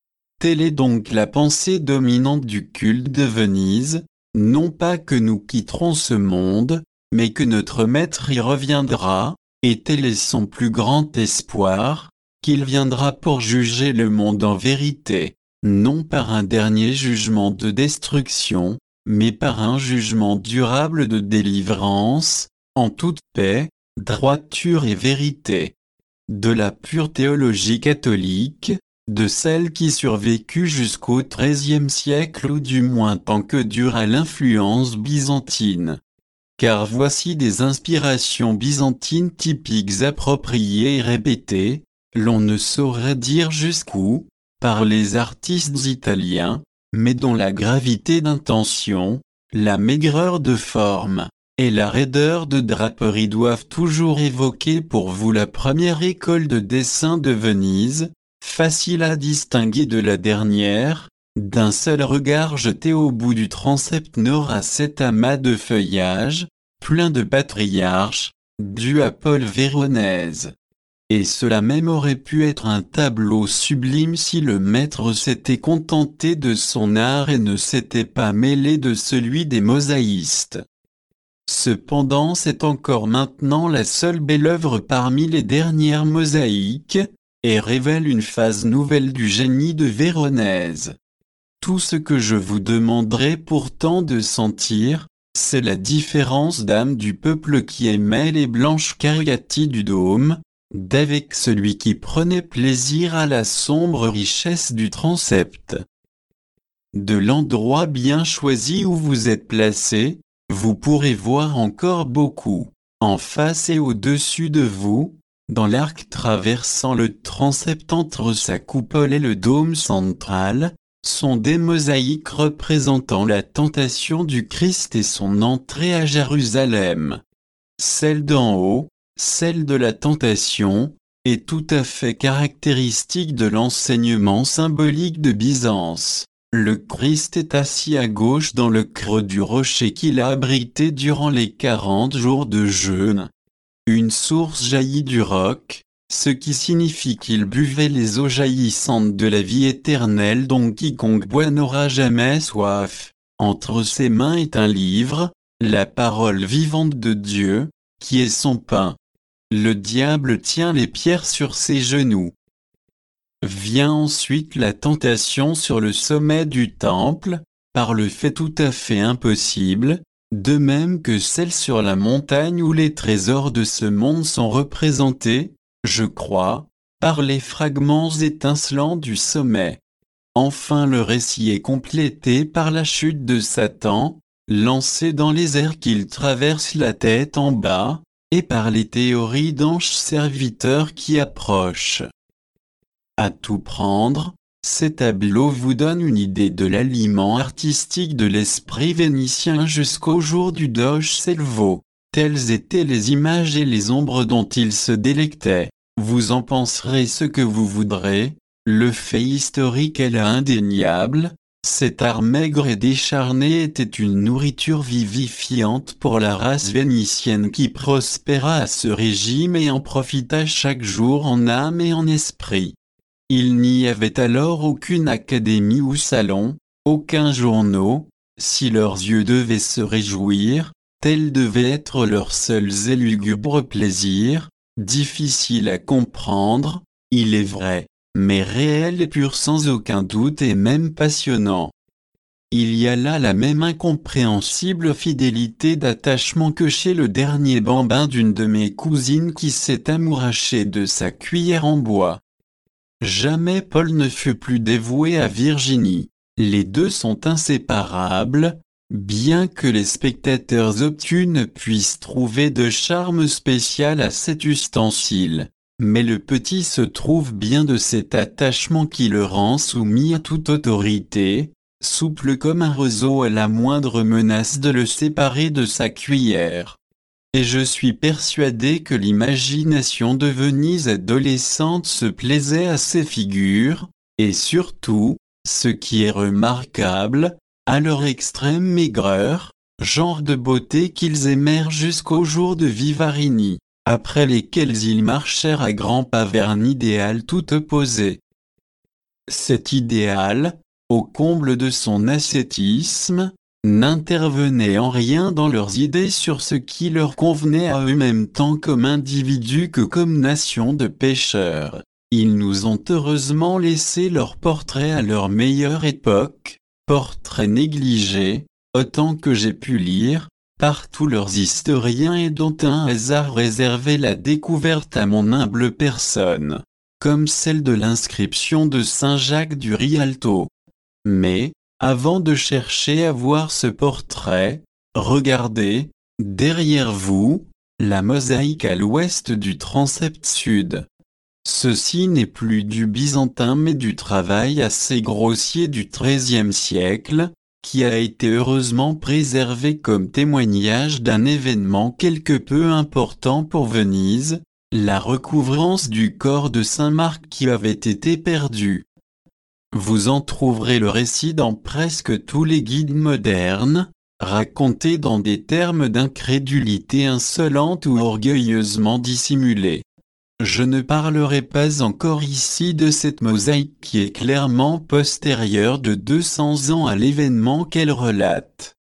Telle est donc la pensée dominante du culte de Venise, non pas que nous quitterons ce monde, mais que notre Maître y reviendra, et tel est son plus grand espoir, qu'il viendra pour juger le monde en vérité, non par un dernier jugement de destruction, mais par un jugement durable de délivrance, en toute paix, droiture et vérité. De la pure théologie catholique, de celle qui survécut jusqu'au XIIIe siècle ou du moins tant que dura l'influence byzantine. Car voici des inspirations byzantines typiques appropriées et répétées, l'on ne saurait dire jusqu'où, par les artistes italiens, mais dont la gravité d'intention, la maigreur de forme, et la raideur de draperie doivent toujours évoquer pour vous la première école de dessin de Venise, facile à distinguer de la dernière, d'un seul regard jeté au bout du transept nord à cet amas de feuillage, plein de patriarches, dû à Paul Véronèse. Et cela même aurait pu être un tableau sublime si le maître s'était contenté de son art et ne s'était pas mêlé de celui des mosaïstes. Cependant c'est encore maintenant la seule belle œuvre parmi les dernières mosaïques, et révèle une phase nouvelle du génie de Véronèse. Tout ce que je vous demanderai pourtant de sentir, c'est la différence d'âme du peuple qui aimait les blanches cariaties du dôme, d'avec celui qui prenait plaisir à la sombre richesse du transept. De l'endroit bien choisi où vous êtes placé, vous pourrez voir encore beaucoup, en face et au-dessus de vous, dans l'arc traversant le transept entre sa coupole et le dôme central, sont des mosaïques représentant la tentation du Christ et son entrée à Jérusalem. Celle d'en haut, celle de la tentation, est tout à fait caractéristique de l'enseignement symbolique de Byzance. Le Christ est assis à gauche dans le creux du rocher qu'il a abrité durant les 40 jours de jeûne. Une source jaillit du roc, ce qui signifie qu'il buvait les eaux jaillissantes de la vie éternelle dont quiconque boit n'aura jamais soif. Entre ses mains est un livre, la parole vivante de Dieu, qui est son pain. Le diable tient les pierres sur ses genoux. Vient ensuite la tentation sur le sommet du temple, par le fait tout à fait impossible, de même que celle sur la montagne où les trésors de ce monde sont représentés, je crois, par les fragments étincelants du sommet. Enfin le récit est complété par la chute de Satan, lancé dans les airs qu'il traverse la tête en bas, et par les théories d'anges serviteurs qui approchent. À tout prendre, ces tableaux vous donnent une idée de l'aliment artistique de l'esprit vénitien jusqu'au jour du Doge Selvo. Telles étaient les images et les ombres dont il se délectait. Vous en penserez ce que vous voudrez, le fait historique est là indéniable, cet art maigre et décharné était une nourriture vivifiante pour la race vénitienne qui prospéra à ce régime et en profita chaque jour en âme et en esprit. Il n'y avait alors aucune académie ou salon, aucun journaux, si leurs yeux devaient se réjouir, tels devaient être leurs seuls et lugubres plaisirs, difficiles à comprendre, il est vrai, mais réels et purs sans aucun doute et même passionnants. Il y a là la même incompréhensible fidélité d'attachement que chez le dernier bambin d'une de mes cousines qui s'est amouraché de sa cuillère en bois. Jamais Paul ne fut plus dévoué à Virginie. Les deux sont inséparables, bien que les spectateurs obtus ne puissent trouver de charme spécial à cet ustensile. Mais le petit se trouve bien de cet attachement qui le rend soumis à toute autorité, souple comme un roseau à la moindre menace de le séparer de sa cuillère. Et je suis persuadé que l'imagination de Venise adolescente se plaisait à ces figures, et surtout, ce qui est remarquable, à leur extrême maigreur, genre de beauté qu'ils aimèrent jusqu'au jour de Vivarini, après lesquels ils marchèrent à grands pas vers un idéal tout opposé. Cet idéal, au comble de son ascétisme, n'intervenait en rien dans leurs idées sur ce qui leur convenait à eux-mêmes tant comme individus que comme nation de pécheurs. Ils nous ont heureusement laissé leur portrait à leur meilleure époque, portrait négligé, autant que j'ai pu lire, par tous leurs historiens et dont un hasard réservait la découverte à mon humble personne, comme celle de l'inscription de Saint Jacques du Rialto. Mais, avant de chercher à voir ce portrait, regardez, derrière vous, la mosaïque à l'ouest du transept sud. Ceci n'est plus du byzantin mais du travail assez grossier du XIIIe siècle, qui a été heureusement préservé comme témoignage d'un événement quelque peu important pour Venise, la recouvrance du corps de Saint Marc qui avait été perdu. Vous en trouverez le récit dans presque tous les guides modernes, raconté dans des termes d'incrédulité insolente ou orgueilleusement dissimulée. Je ne parlerai pas encore ici de cette mosaïque qui est clairement postérieure de 200 ans à l'événement qu'elle relate.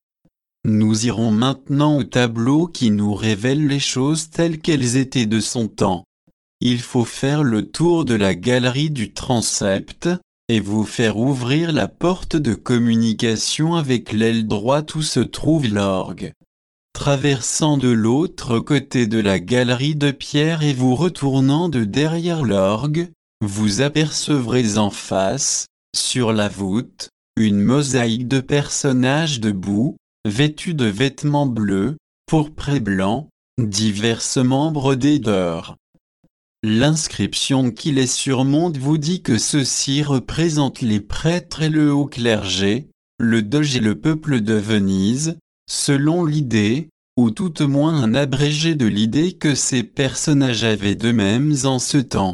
Nous irons maintenant au tableau qui nous révèle les choses telles qu'elles étaient de son temps. Il faut faire le tour de la galerie du transept, et vous faire ouvrir la porte de communication avec l'aile droite où se trouve l'orgue. Traversant de l'autre côté de la galerie de pierre et vous retournant de derrière l'orgue, vous apercevrez en face, sur la voûte, une mosaïque de personnages debout, vêtus de vêtements bleus, pourpres et blancs, diversement brodés d'or. L'inscription qui les surmonte vous dit que ceux-ci représentent les prêtres et le haut clergé, le doge et le peuple de Venise, selon l'idée, ou tout au moins un abrégé de l'idée que ces personnages avaient d'eux-mêmes en ce temps.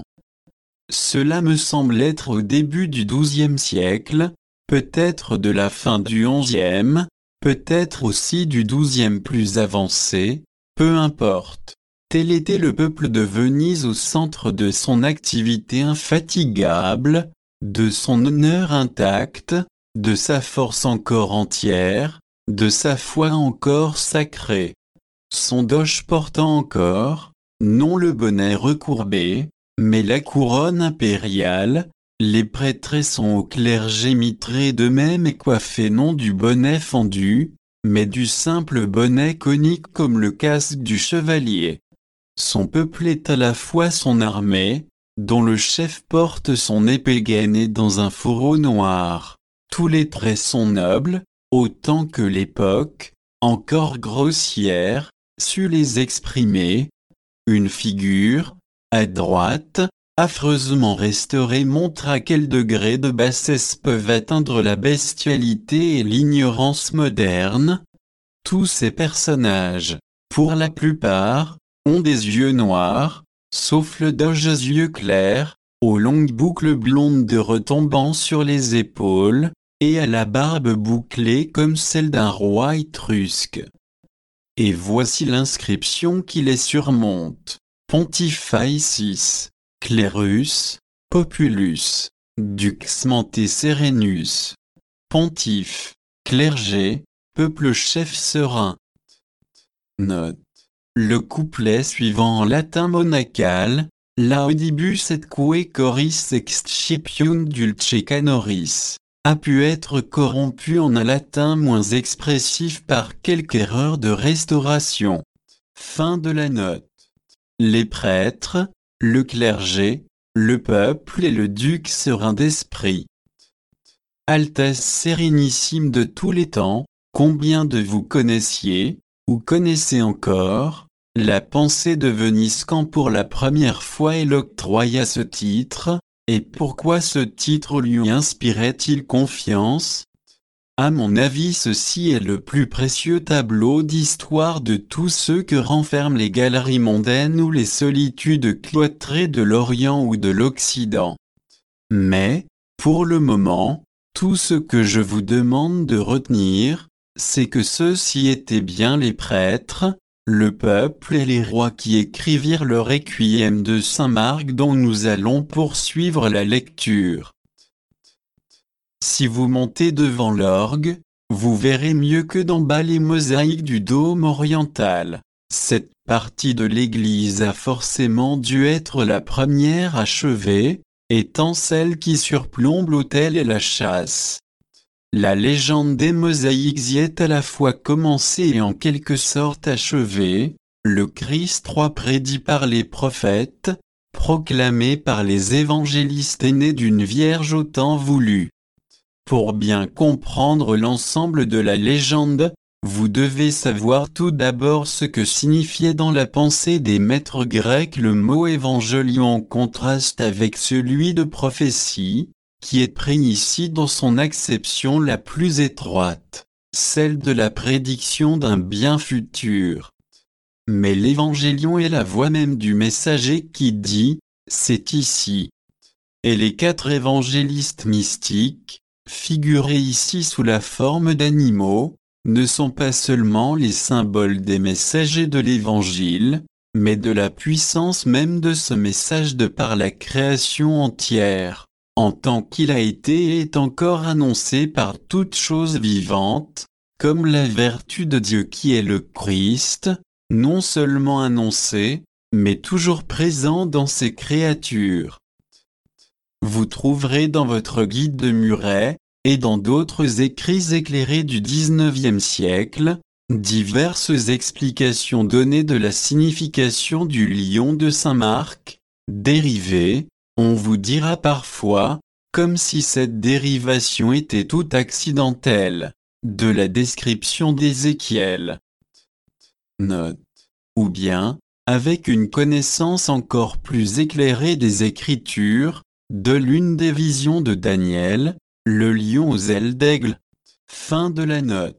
Cela me semble être au début du XIIe siècle, peut-être de la fin du XIe, peut-être aussi du XIIe plus avancé, peu importe. Tel était le peuple de Venise au centre de son activité infatigable, de son honneur intact, de sa force encore entière, de sa foi encore sacrée. Son doge portant encore, non le bonnet recourbé, mais la couronne impériale, les prêtres sont au clergé mitrés d'eux-mêmes et coiffés non du bonnet fendu, mais du simple bonnet conique comme le casque du chevalier. Son peuple est à la fois son armée, dont le chef porte son épée gainée dans un fourreau noir. Tous les traits sont nobles, autant que l'époque, encore grossière, sut les exprimer. Une figure, à droite, affreusement restaurée montre à quel degré de bassesse peuvent atteindre la bestialité et l'ignorance moderne. Tous ces personnages, pour la plupart, ont des yeux noirs, sauf le doge aux yeux clairs, aux longues boucles blondes de retombant sur les épaules, et à la barbe bouclée comme celle d'un roi étrusque. Et voici l'inscription qui les surmonte. Pontificis, Clerus, Populus, Dux Mante Serenus. Pontife, clergé, peuple chef serein. Note. Le couplet suivant en latin monacal, Laudibus et que coris excipiunt dulce canoris, a pu être corrompu en un latin moins expressif par quelque erreur de restauration. Fin de la note. Les prêtres, le clergé, le peuple et le duc serein d'esprit. Altesse sérénissime de tous les temps, combien de vous connaissiez, ou connaissez encore, la pensée de Venise quand pour la première fois elle octroya ce titre, et pourquoi ce titre lui inspirait-il confiance? À mon avis ceci est le plus précieux tableau d'histoire de tous ceux que renferment les galeries mondaines ou les solitudes cloîtrées de l'Orient ou de l'Occident. Mais, pour le moment, tout ce que je vous demande de retenir, c'est que ceux-ci étaient bien les prêtres, le peuple et les rois qui écrivirent le requiem de Saint Marc dont nous allons poursuivre la lecture. Si vous montez devant l'orgue, vous verrez mieux que d'en bas les mosaïques du dôme oriental. Cette partie de l'église a forcément dû être la première achevée, étant celle qui surplombe l'autel et la châsse. La légende des mosaïques y est à la fois commencée et en quelque sorte achevée, le Christ roi prédit par les prophètes, proclamé par les évangélistes et né d'une vierge au temps voulu. Pour bien comprendre l'ensemble de la légende, vous devez savoir tout d'abord ce que signifiait dans la pensée des maîtres grecs le mot évangélion en contraste avec celui de prophétie, qui est pris ici dans son acception la plus étroite, celle de la prédiction d'un bien futur. Mais l'évangélion est la voix même du messager qui dit « c'est ici ». Et les 4 évangélistes mystiques, figurés ici sous la forme d'animaux, ne sont pas seulement les symboles des messagers de l'Évangile, mais de la puissance même de ce message de par la création entière, en tant qu'il a été et est encore annoncé par toute chose vivante, comme la vertu de Dieu qui est le Christ, non seulement annoncé, mais toujours présent dans ses créatures. Vous trouverez dans votre guide de Muret, et dans d'autres écrits éclairés du XIXe siècle, diverses explications données de la signification du lion de Saint-Marc, dérivée, on vous dira parfois, comme si cette dérivation était toute accidentelle, de la description d'Ézéchiel. Note. Ou bien, avec une connaissance encore plus éclairée des Écritures, de l'une des visions de Daniel, le lion aux ailes d'aigle. Fin de la note.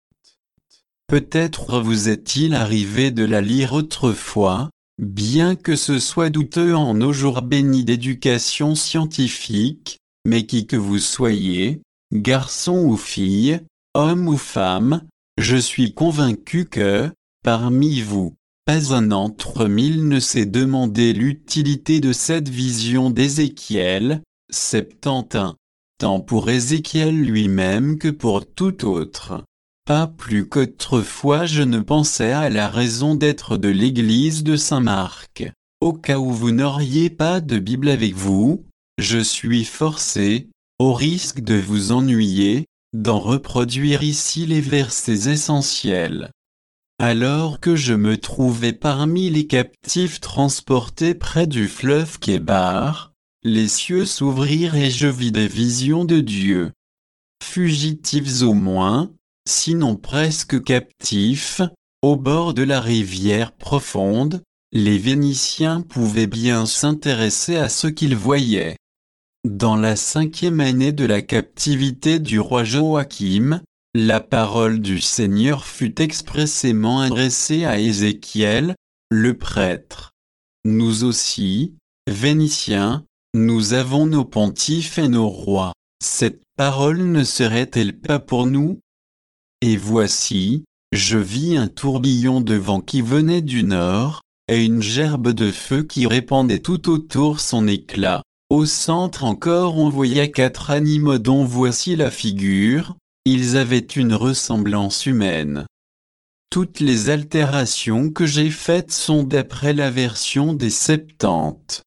Peut-être vous est-il arrivé de la lire autrefois, bien que ce soit douteux en nos jours bénis d'éducation scientifique, mais qui que vous soyez, garçon ou fille, homme ou femme, je suis convaincu que, parmi vous, pas un entre mille ne s'est demandé l'utilité de cette vision d'Ézéchiel, 71. Tant pour Ézéchiel lui-même que pour tout autre. Pas plus qu'autrefois je ne pensais à la raison d'être de l'église de Saint-Marc. Au cas où vous n'auriez pas de Bible avec vous, je suis forcé, au risque de vous ennuyer, d'en reproduire ici les versets essentiels. Alors que je me trouvais parmi les captifs transportés près du fleuve Kébar, les cieux s'ouvrirent et je vis des visions de Dieu. Fugitifs au moins, sinon presque captifs, au bord de la rivière profonde, les Vénitiens pouvaient bien s'intéresser à ce qu'ils voyaient. Dans la 5e année de la captivité du roi Joachim, la parole du Seigneur fut expressément adressée à Ézéchiel, le prêtre. Nous aussi, Vénitiens, nous avons nos pontifes et nos rois. Cette parole ne serait-elle pas pour nous? Et voici, je vis un tourbillon de vent qui venait du nord, et une gerbe de feu qui répandait tout autour son éclat. Au centre encore on voyait 4 animaux dont voici la figure, ils avaient une ressemblance humaine. Toutes les altérations que j'ai faites sont d'après la version des 70.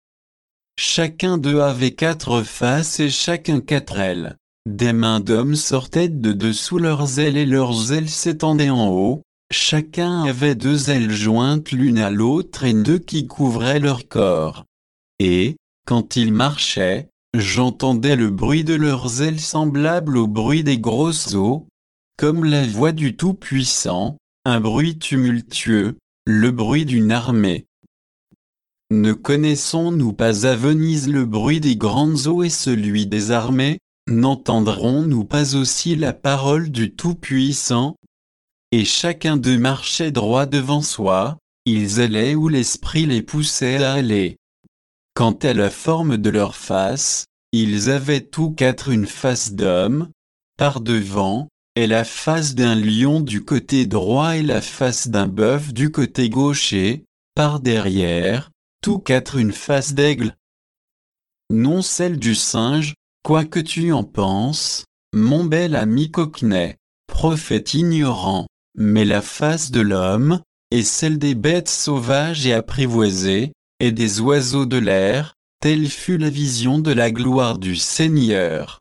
Chacun d'eux avait 4 faces et chacun 4 ailes. Des mains d'hommes sortaient de dessous leurs ailes et leurs ailes s'étendaient en haut. Chacun avait 2 ailes jointes l'une à l'autre et 2 qui couvraient leur corps. Et, quand ils marchaient, j'entendais le bruit de leurs ailes semblable au bruit des grosses eaux, comme la voix du Tout-Puissant, un bruit tumultueux, le bruit d'une armée. Ne connaissons-nous pas à Venise le bruit des grandes eaux et celui des armées? N'entendrons-nous pas aussi la parole du Tout-Puissant? Et chacun d'eux marchait droit devant soi, ils allaient où l'esprit les poussait à aller. Quant à la forme de leur face, ils avaient tous 4 une face d'homme, par devant, et la face d'un lion du côté droit et la face d'un bœuf du côté gaucher, par derrière, tous 4 une face d'aigle. Non celle du singe, Quoi que tu en penses, mon bel ami Cockney, prophète ignorant, mais la face de l'homme, et celle des bêtes sauvages et apprivoisées, et des oiseaux de l'air, telle fut la vision de la gloire du Seigneur.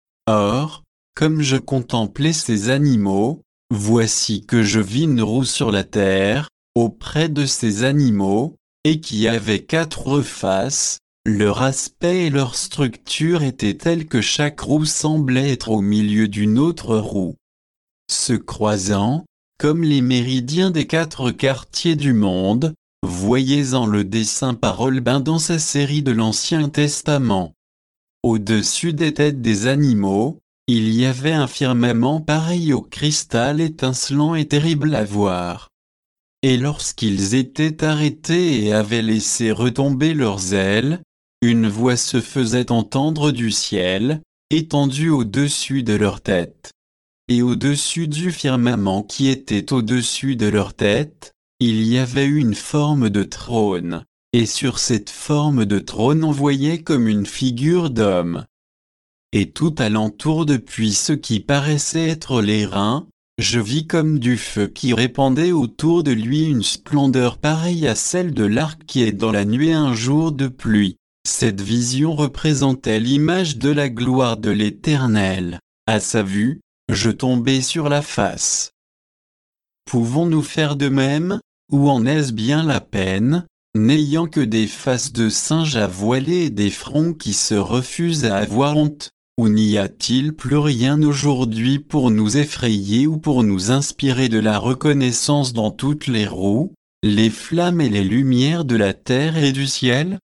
Or, comme je contemplais ces animaux, voici que je vis une roue sur la terre, auprès de ces animaux, et qui avait 4 faces. Leur aspect et leur structure étaient tels que chaque roue semblait être au milieu d'une autre roue, se croisant, comme les méridiens des 4 quartiers du monde. Voyez-en le dessin par Holbein dans sa série de l'Ancien Testament. Au-dessus des têtes des animaux, il y avait un firmament pareil au cristal étincelant et terrible à voir. Et lorsqu'ils étaient arrêtés et avaient laissé retomber leurs ailes, une voix se faisait entendre du ciel, étendue au-dessus de leur tête. Et au-dessus du firmament qui était au-dessus de leur tête, il y avait une forme de trône, et sur cette forme de trône on voyait comme une figure d'homme. Et tout alentour depuis ce qui paraissait être les reins, je vis comme du feu qui répandait autour de lui une splendeur pareille à celle de l'arc qui est dans la nuée un jour de pluie. Cette vision représentait l'image de la gloire de l'Éternel. À sa vue, je tombai sur la face. Pouvons-nous faire de même, ou en est-ce bien la peine, n'ayant que des faces de singes à voiler et des fronts qui se refusent à avoir honte, ou n'y a-t-il plus rien aujourd'hui pour nous effrayer ou pour nous inspirer de la reconnaissance dans toutes les roues, les flammes et les lumières de la terre et du ciel?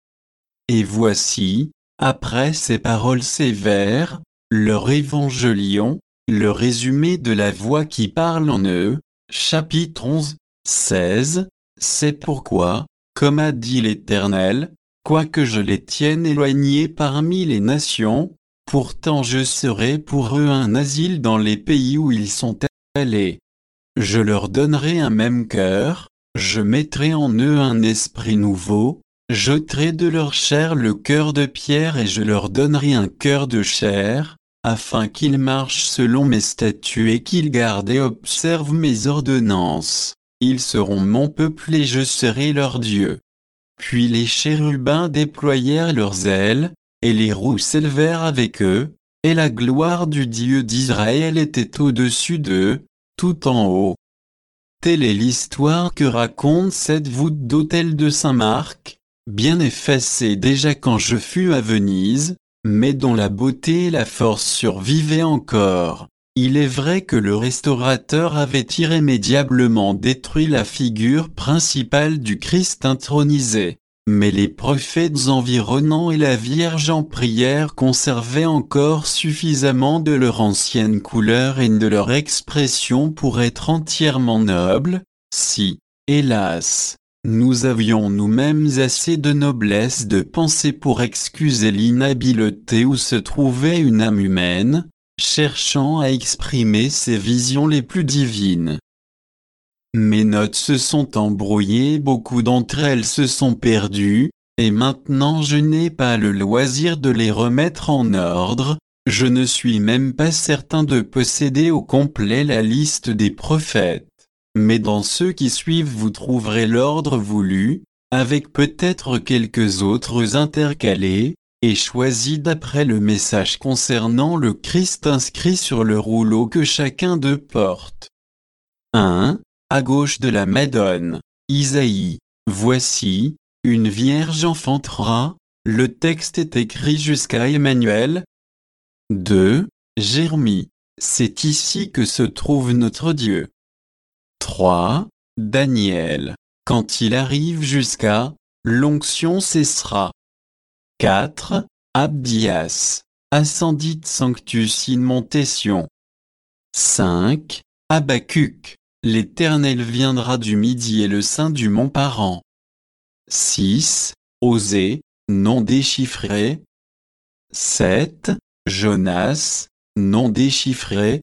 Et voici, après ces paroles sévères, leur évangélion, le résumé de la voix qui parle en eux, chapitre 11, 16, c'est pourquoi, comme a dit l'Éternel, quoique je les tienne éloignés parmi les nations, pourtant je serai pour eux un asile dans les pays où ils sont allés. Je leur donnerai un même cœur, je mettrai en eux un esprit nouveau, j'ôterai de leur chair le cœur de pierre et je leur donnerai un cœur de chair, afin qu'ils marchent selon mes statuts et qu'ils gardent et observent mes ordonnances. Ils seront mon peuple et je serai leur Dieu. Puis les chérubins déployèrent leurs ailes, et les roues s'élevèrent avec eux, et la gloire du Dieu d'Israël était au-dessus d'eux, tout en haut. Telle est l'histoire que raconte cette voûte d'autel de Saint-Marc, bien effacée déjà quand je fus à Venise, mais dont la beauté et la force survivaient encore. Il est vrai que le restaurateur avait irrémédiablement détruit la figure principale du Christ intronisé, mais les prophètes environnants et la Vierge en prière conservaient encore suffisamment de leur ancienne couleur et de leur expression pour être entièrement nobles. Si, hélas, nous avions nous-mêmes assez de noblesse de pensée pour excuser l'inhabileté où se trouvait une âme humaine, cherchant à exprimer ses visions les plus divines. Mes notes se sont embrouillées, beaucoup d'entre elles se sont perdues, et maintenant je n'ai pas le loisir de les remettre en ordre. Je ne suis même pas certain de posséder au complet la liste des prophètes. Mais dans ceux qui suivent vous trouverez l'ordre voulu, avec peut-être quelques autres intercalés, et choisis d'après le message concernant le Christ inscrit sur le rouleau que chacun d'eux porte. 1. À gauche de la Madone, Isaïe. Voici, une vierge enfantera, le texte est écrit jusqu'à Emmanuel. 2. Jérémie. C'est ici que se trouve notre Dieu. 3. Daniel. Quand il arrive jusqu'à, l'onction cessera. 4. Abdias. Ascendit sanctus in montession. 5. Habacuc. L'Éternel viendra du midi et le sein du mont Paran. 6. Osée, non déchiffré. 7. Jonas, non déchiffré.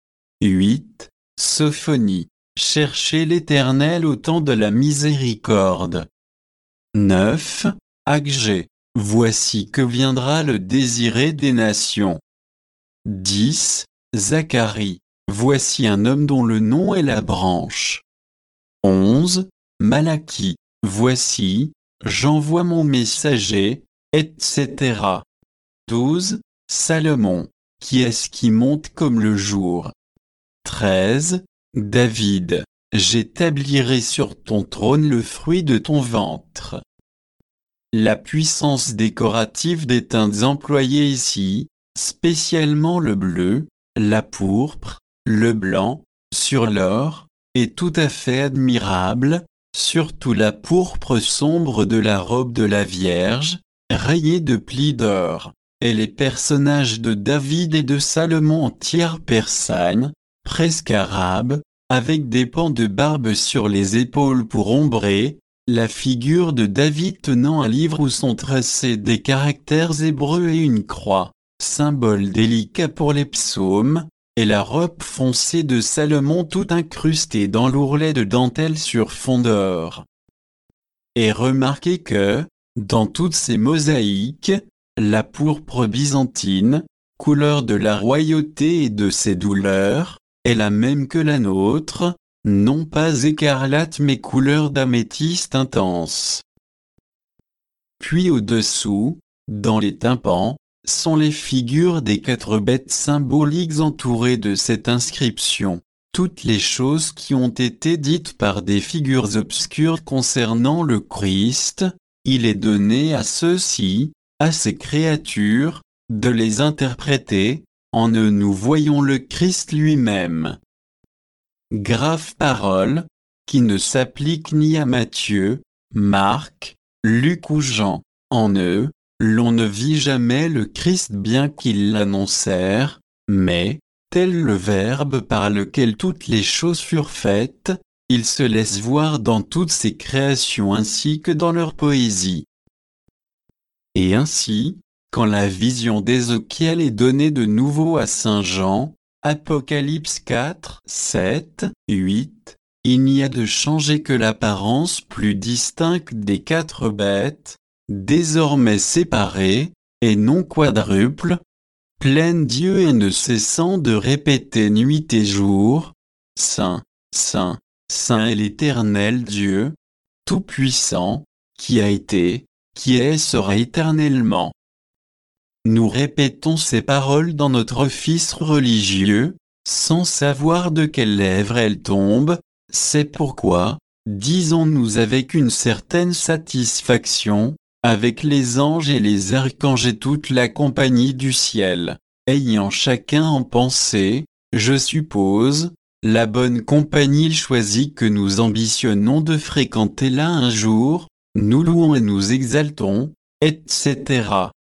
8. Sophonie. Cherchez l'Éternel au temps de la miséricorde. 9. Agé. voici que viendra le désiré des nations. 10. Zacharie, voici un homme dont le nom est la branche. 11. Malachie, voici, j'envoie mon messager, etc. 12. Salomon, qui est-ce qui monte comme le jour? 13. David, j'établirai sur ton trône le fruit de ton ventre. La puissance décorative des teintes employées ici, spécialement le bleu, la pourpre, le blanc, sur l'or, est tout à fait admirable, surtout la pourpre sombre de la robe de la Vierge, rayée de plis d'or, et les personnages de David et de Salomon en tiers persane, presque arabe, avec des pans de barbe sur les épaules pour ombrer, la figure de David tenant un livre où sont tracés des caractères hébreux et une croix, symbole délicat pour les psaumes, et la robe foncée de Salomon tout incrustée dans l'ourlet de dentelle sur fond d'or. Et remarquez que, dans toutes ces mosaïques, la pourpre byzantine, couleur de la royauté et de ses douleurs, est la même que la nôtre, non pas écarlate mais couleur d'améthyste intense. Puis au-dessous, dans les tympans, sont les figures des 4 bêtes symboliques entourées de cette inscription. Toutes les choses qui ont été dites par des figures obscures concernant le Christ, il est donné à ceux-ci, à ces créatures, de les interpréter, en eux nous voyons le Christ lui-même. Grave parole, qui ne s'applique ni à Matthieu, Marc, Luc ou Jean. En eux, l'on ne vit jamais le Christ bien qu'ils l'annoncèrent, mais, tel le Verbe par lequel toutes les choses furent faites, il se laisse voir dans toutes ses créations ainsi que dans leur poésie. Et ainsi, quand la vision d'Ézéchiel est donnée de nouveau à Saint Jean, Apocalypse 4, 7, 8, il n'y a de changé que l'apparence plus distincte des 4 bêtes, désormais séparées, et non quadruples, pleines d'yeux et ne cessant de répéter nuit et jour, Saint, Saint, Saint est l'Éternel Dieu, Tout-Puissant, qui a été, qui est et sera éternellement. Nous répétons ces paroles dans notre office religieux, sans savoir de quelles lèvres elles tombent, c'est pourquoi, disons-nous avec une certaine satisfaction, avec les anges et les archanges et toute la compagnie du ciel, ayant chacun en pensée, je suppose, la bonne compagnie choisie que nous ambitionnons de fréquenter là un jour, nous louons et nous exaltons, etc.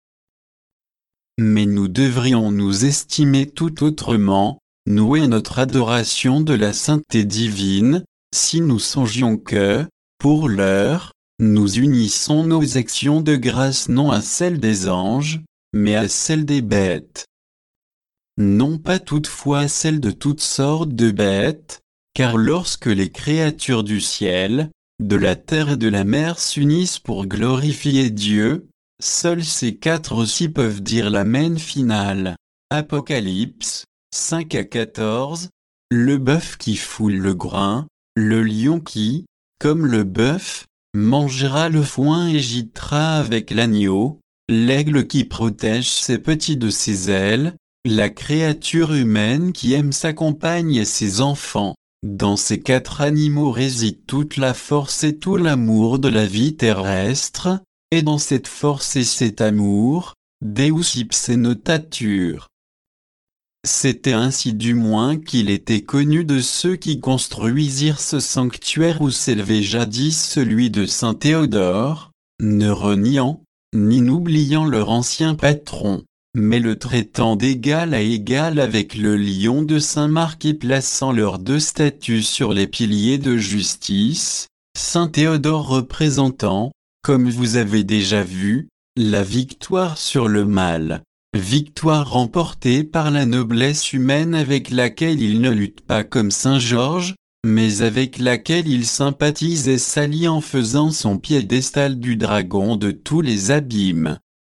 Mais nous devrions nous estimer tout autrement, nouer notre adoration de la sainteté divine, si nous songions que, pour l'heure, nous unissons nos actions de grâce non à celles des anges, mais à celles des bêtes. Non pas toutefois à celles de toutes sortes de bêtes, car lorsque les créatures du ciel, de la terre et de la mer s'unissent pour glorifier Dieu, seuls ces 4 aussi peuvent dire l'amen final. Apocalypse 5 à 14, le bœuf qui foule le grain, le lion qui, comme le bœuf, mangera le foin et gîtera avec l'agneau, l'aigle qui protège ses petits de ses ailes, la créature humaine qui aime sa compagne et ses enfants. Dans ces 4 animaux réside toute la force et tout l'amour de la vie terrestre, et dans cette force et cet amour, Deus ipse notatur. C'était ainsi du moins qu'il était connu de ceux qui construisirent ce sanctuaire où s'élevait jadis celui de Saint Théodore, ne reniant, ni n'oubliant leur ancien patron, mais le traitant d'égal à égal avec le lion de Saint Marc et plaçant leurs 2 statues sur les piliers de justice, Saint Théodore représentant, comme vous avez déjà vu, la victoire sur le mal. Victoire remportée par la noblesse humaine avec laquelle il ne lutte pas comme Saint Georges, mais avec laquelle il sympathise et s'allie en faisant son piédestal du dragon de tous les abîmes.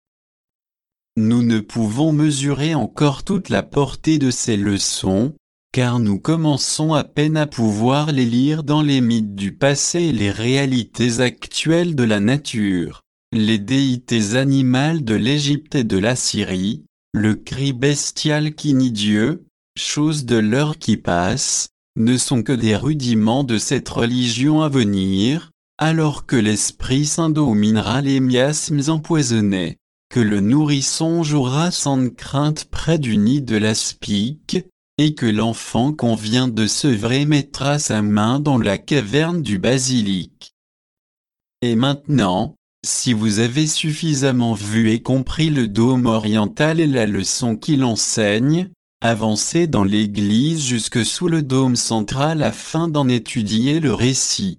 Nous ne pouvons mesurer encore toute la portée de ces leçons, car nous commençons à peine à pouvoir les lire dans les mythes du passé et les réalités actuelles de la nature, les déités animales de l'Égypte et de la Syrie, le cri bestial qui nie Dieu, chose de l'heure qui passe, ne sont que des rudiments de cette religion à venir, alors que l'Esprit Saint dominera les miasmes empoisonnés, que le nourrisson jouera sans crainte près du nid de l'aspic, et que l'enfant qu'on vient de sevrer mettra sa main dans la caverne du basilic. Et maintenant, si vous avez suffisamment vu et compris le dôme oriental et la leçon qu'il enseigne, avancez dans l'église jusque sous le dôme central afin d'en étudier le récit.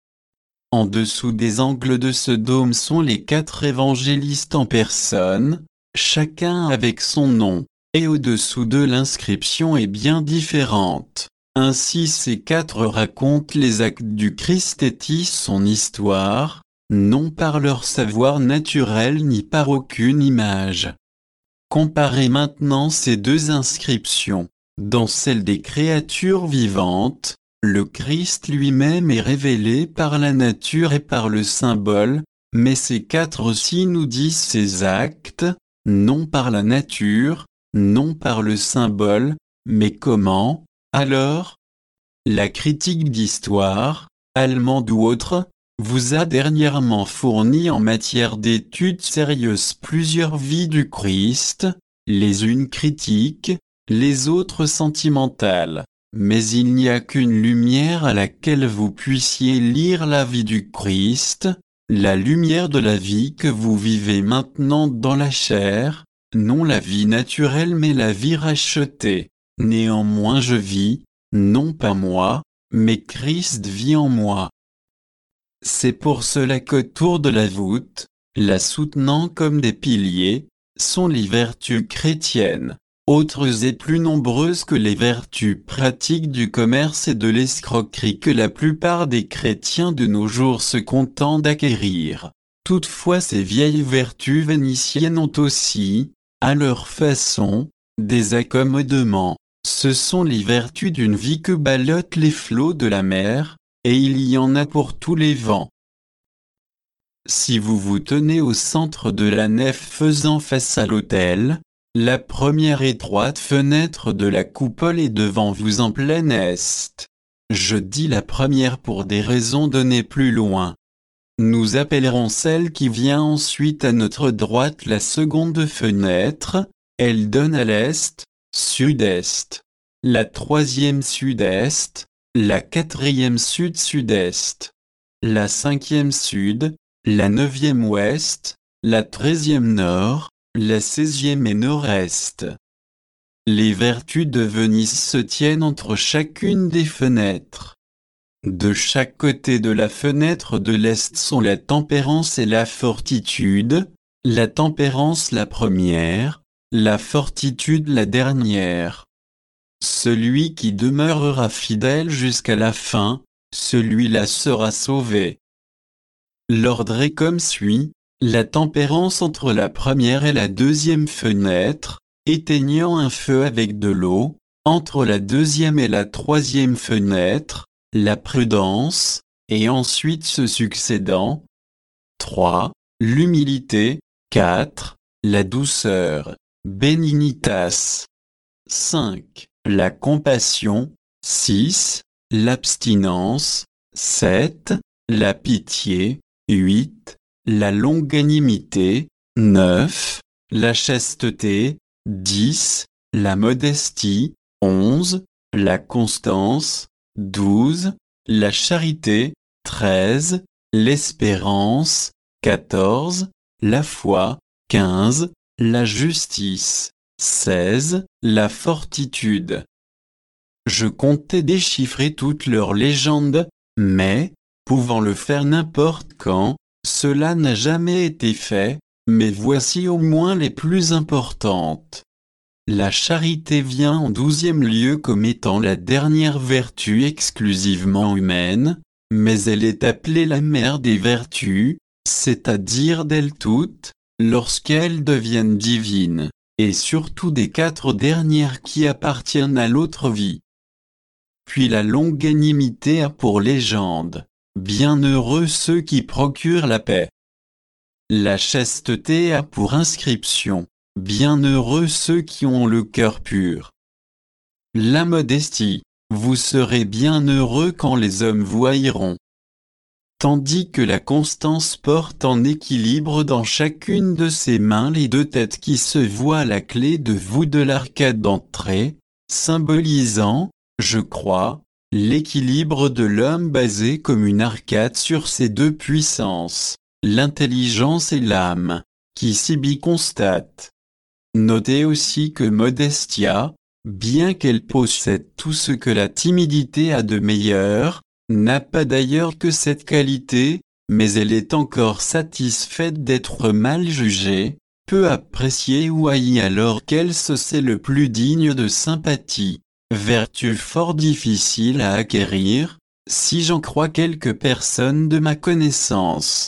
En dessous des angles de ce dôme sont les 4 évangélistes en personne, chacun avec son nom, et au-dessous d'eux l'inscription est bien différente. Ainsi ces 4 racontent les actes du Christ et tissent son histoire, non par leur savoir naturel ni par aucune image. Comparez maintenant ces 2 inscriptions. Dans celle des créatures vivantes, le Christ lui-même est révélé par la nature et par le symbole, mais ces 4 aussi nous disent ses actes, non par la nature, non par le symbole, mais comment, alors? La critique d'histoire, allemande ou autre, vous a dernièrement fourni en matière d'études sérieuses plusieurs vies du Christ, les unes critiques, les autres sentimentales. Mais il n'y a qu'une lumière à laquelle vous puissiez lire la vie du Christ, la lumière de la vie que vous vivez maintenant dans la chair, non la vie naturelle mais la vie rachetée. Néanmoins je vis, non pas moi, mais Christ vit en moi. C'est pour cela qu'autour de la voûte, la soutenant comme des piliers, sont les vertus chrétiennes, autres et plus nombreuses que les vertus pratiques du commerce et de l'escroquerie que la plupart des chrétiens de nos jours se contentent d'acquérir. Toutefois ces vieilles vertus vénitiennes ont aussi, à leur façon, des accommodements. Ce sont les vertus d'une vie que ballottent les flots de la mer, et il y en a pour tous les vents. Si vous vous tenez au centre de la nef faisant face à l'autel, la première étroite fenêtre de la coupole est devant vous en plein est. Je dis la première pour des raisons données plus loin. Nous appellerons celle qui vient ensuite à notre droite la seconde fenêtre, elle donne à l'est, sud-est. La troisième sud-est, la quatrième sud-sud-est. La cinquième sud, la 9e ouest, la 13e nord, la 16e et nord-est. Les vertus de Venise se tiennent entre chacune des fenêtres. De chaque côté de la fenêtre de l'est sont la tempérance et la fortitude, la tempérance la première, la fortitude la dernière. Celui qui demeurera fidèle jusqu'à la fin, celui-là sera sauvé. L'ordre est comme suit, la tempérance entre la première et la deuxième fenêtre, éteignant un feu avec de l'eau, entre la deuxième et la troisième fenêtre, la prudence, et ensuite se succédant. 3. L'humilité. 4. La douceur. Benignitas. 5. La compassion. 6. L'abstinence. 7. La pitié. 8. La longanimité. 9. La chasteté. 10. La modestie. 11. La constance. 12. La charité. 13. L'espérance. 14. La foi. 15. La justice. 16. La fortitude. Je comptais déchiffrer toutes leurs légendes, mais, pouvant le faire n'importe quand, cela n'a jamais été fait, mais voici au moins les plus importantes. La charité vient en 12e lieu comme étant la dernière vertu exclusivement humaine, mais elle est appelée la mère des vertus, c'est-à-dire d'elles toutes, lorsqu'elles deviennent divines, et surtout des 4 dernières qui appartiennent à l'autre vie. Puis la longanimité a pour légende: bienheureux ceux qui procurent la paix. La chasteté a pour inscription: bienheureux ceux qui ont le cœur pur. La modestie: vous serez bienheureux quand les hommes vous haïront. Tandis que la constance porte en équilibre dans chacune de ses mains les 2 têtes qui se voient à la clé de voûte de l'arcade d'entrée, symbolisant, je crois, l'équilibre de l'homme basé comme une arcade sur ces 2 puissances, l'intelligence et l'âme, qui s'y biconstatent. Notez aussi que Modestia, bien qu'elle possède tout ce que la timidité a de meilleur, n'a pas d'ailleurs que cette qualité, mais elle est encore satisfaite d'être mal jugée, peu appréciée ou haïe alors qu'elle se sait le plus digne de sympathie, vertu fort difficile à acquérir, si j'en crois quelques personnes de ma connaissance.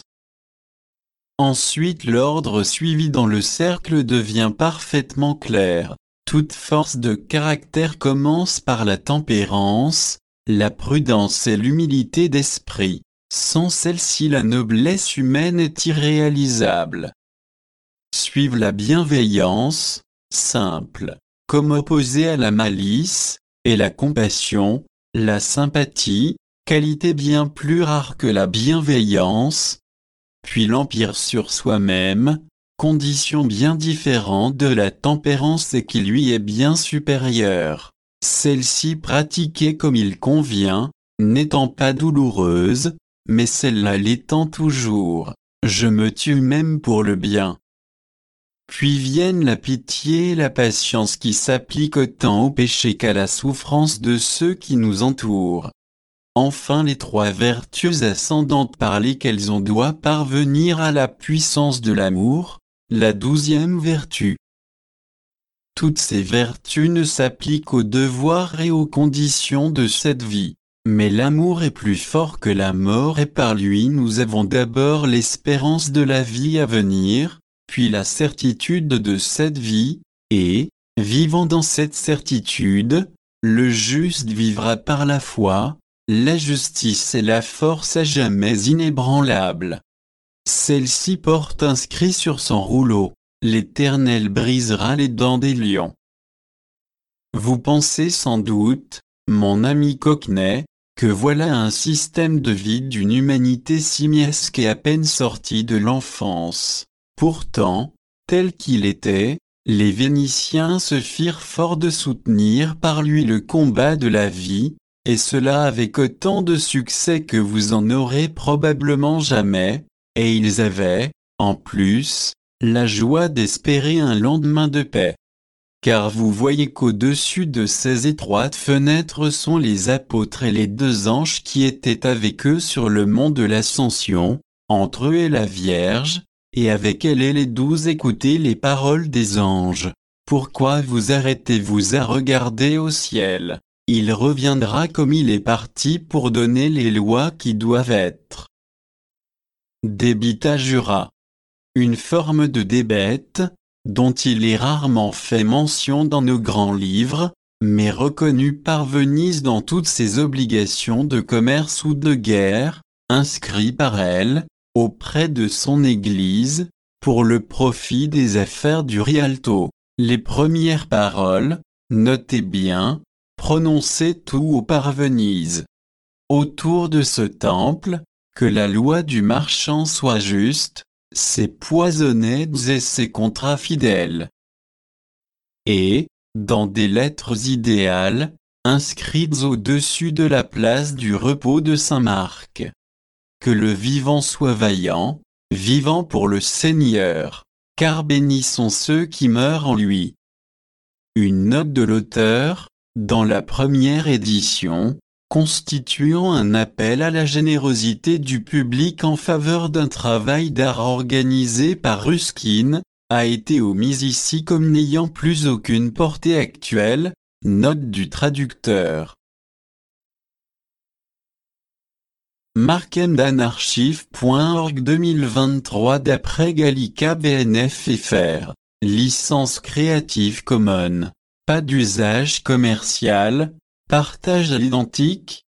Ensuite l'ordre suivi dans le cercle devient parfaitement clair. Toute force de caractère commence par la tempérance, la prudence et l'humilité d'esprit. Sans celle-ci la noblesse humaine est irréalisable. Suivent la bienveillance, simple, comme opposée à la malice, et la compassion, la sympathie, qualité bien plus rare que la bienveillance, puis l'empire sur soi-même, condition bien différente de la tempérance et qui lui est bien supérieure. Celle-ci pratiquée comme il convient, n'étant pas douloureuse, mais celle-là l'étant toujours. Je me tue même pour le bien. Puis viennent la pitié et la patience qui s'appliquent autant au péché qu'à la souffrance de ceux qui nous entourent. Enfin les 3 vertus ascendantes par lesquelles on doit parvenir à la puissance de l'amour, la 12e vertu. Toutes ces vertus ne s'appliquent aux devoirs et aux conditions de cette vie, mais l'amour est plus fort que la mort et par lui nous avons d'abord l'espérance de la vie à venir, puis la certitude de cette vie, et, vivant dans cette certitude, le juste vivra par la foi, la justice et la force à jamais inébranlables. Celle-ci porte inscrit sur son rouleau: l'Éternel brisera les dents des lions. Vous pensez sans doute, mon ami Cockney, que voilà un système de vie d'une humanité simiesque et à peine sortie de l'enfance. Pourtant, tel qu'il était, les Vénitiens se firent fort de soutenir par lui le combat de la vie, et cela avec autant de succès que vous en aurez probablement jamais, et ils avaient, en plus, la joie d'espérer un lendemain de paix. Car vous voyez qu'au-dessus de ces étroites fenêtres sont les apôtres et les 2 anges qui étaient avec eux sur le mont de l'Ascension, entre eux et la Vierge, et avec elle et les 12 écoutez les paroles des anges. Pourquoi vous arrêtez-vous à regarder au ciel? Il reviendra comme il est parti pour donner les lois qui doivent être. Débita jura. Une forme de débête, dont il est rarement fait mention dans nos grands livres, mais reconnue par Venise dans toutes ses obligations de commerce ou de guerre, inscrit par elle, auprès de son Église, pour le profit des affaires du Rialto. Les premières paroles, notez bien, prononcées tout haut par Venise. Autour de ce temple, que la loi du marchand soit juste, ses poissonnettes et ses contrats fidèles. Et, dans des lettres idéales, inscrites au-dessus de la place du repos de Saint-Marc. Que le vivant soit vaillant, vivant pour le Seigneur, car bénis sont ceux qui meurent en lui. Une note de l'auteur, dans la première édition, constituant un appel à la générosité du public en faveur d'un travail d'art organisé par Ruskin, a été omise ici comme n'ayant plus aucune portée actuelle. Note du traducteur. markendanarchive.org 2023 d'après Gallica BNF FR. Licence Creative Commons. Pas d'usage commercial. Partage à l'identique.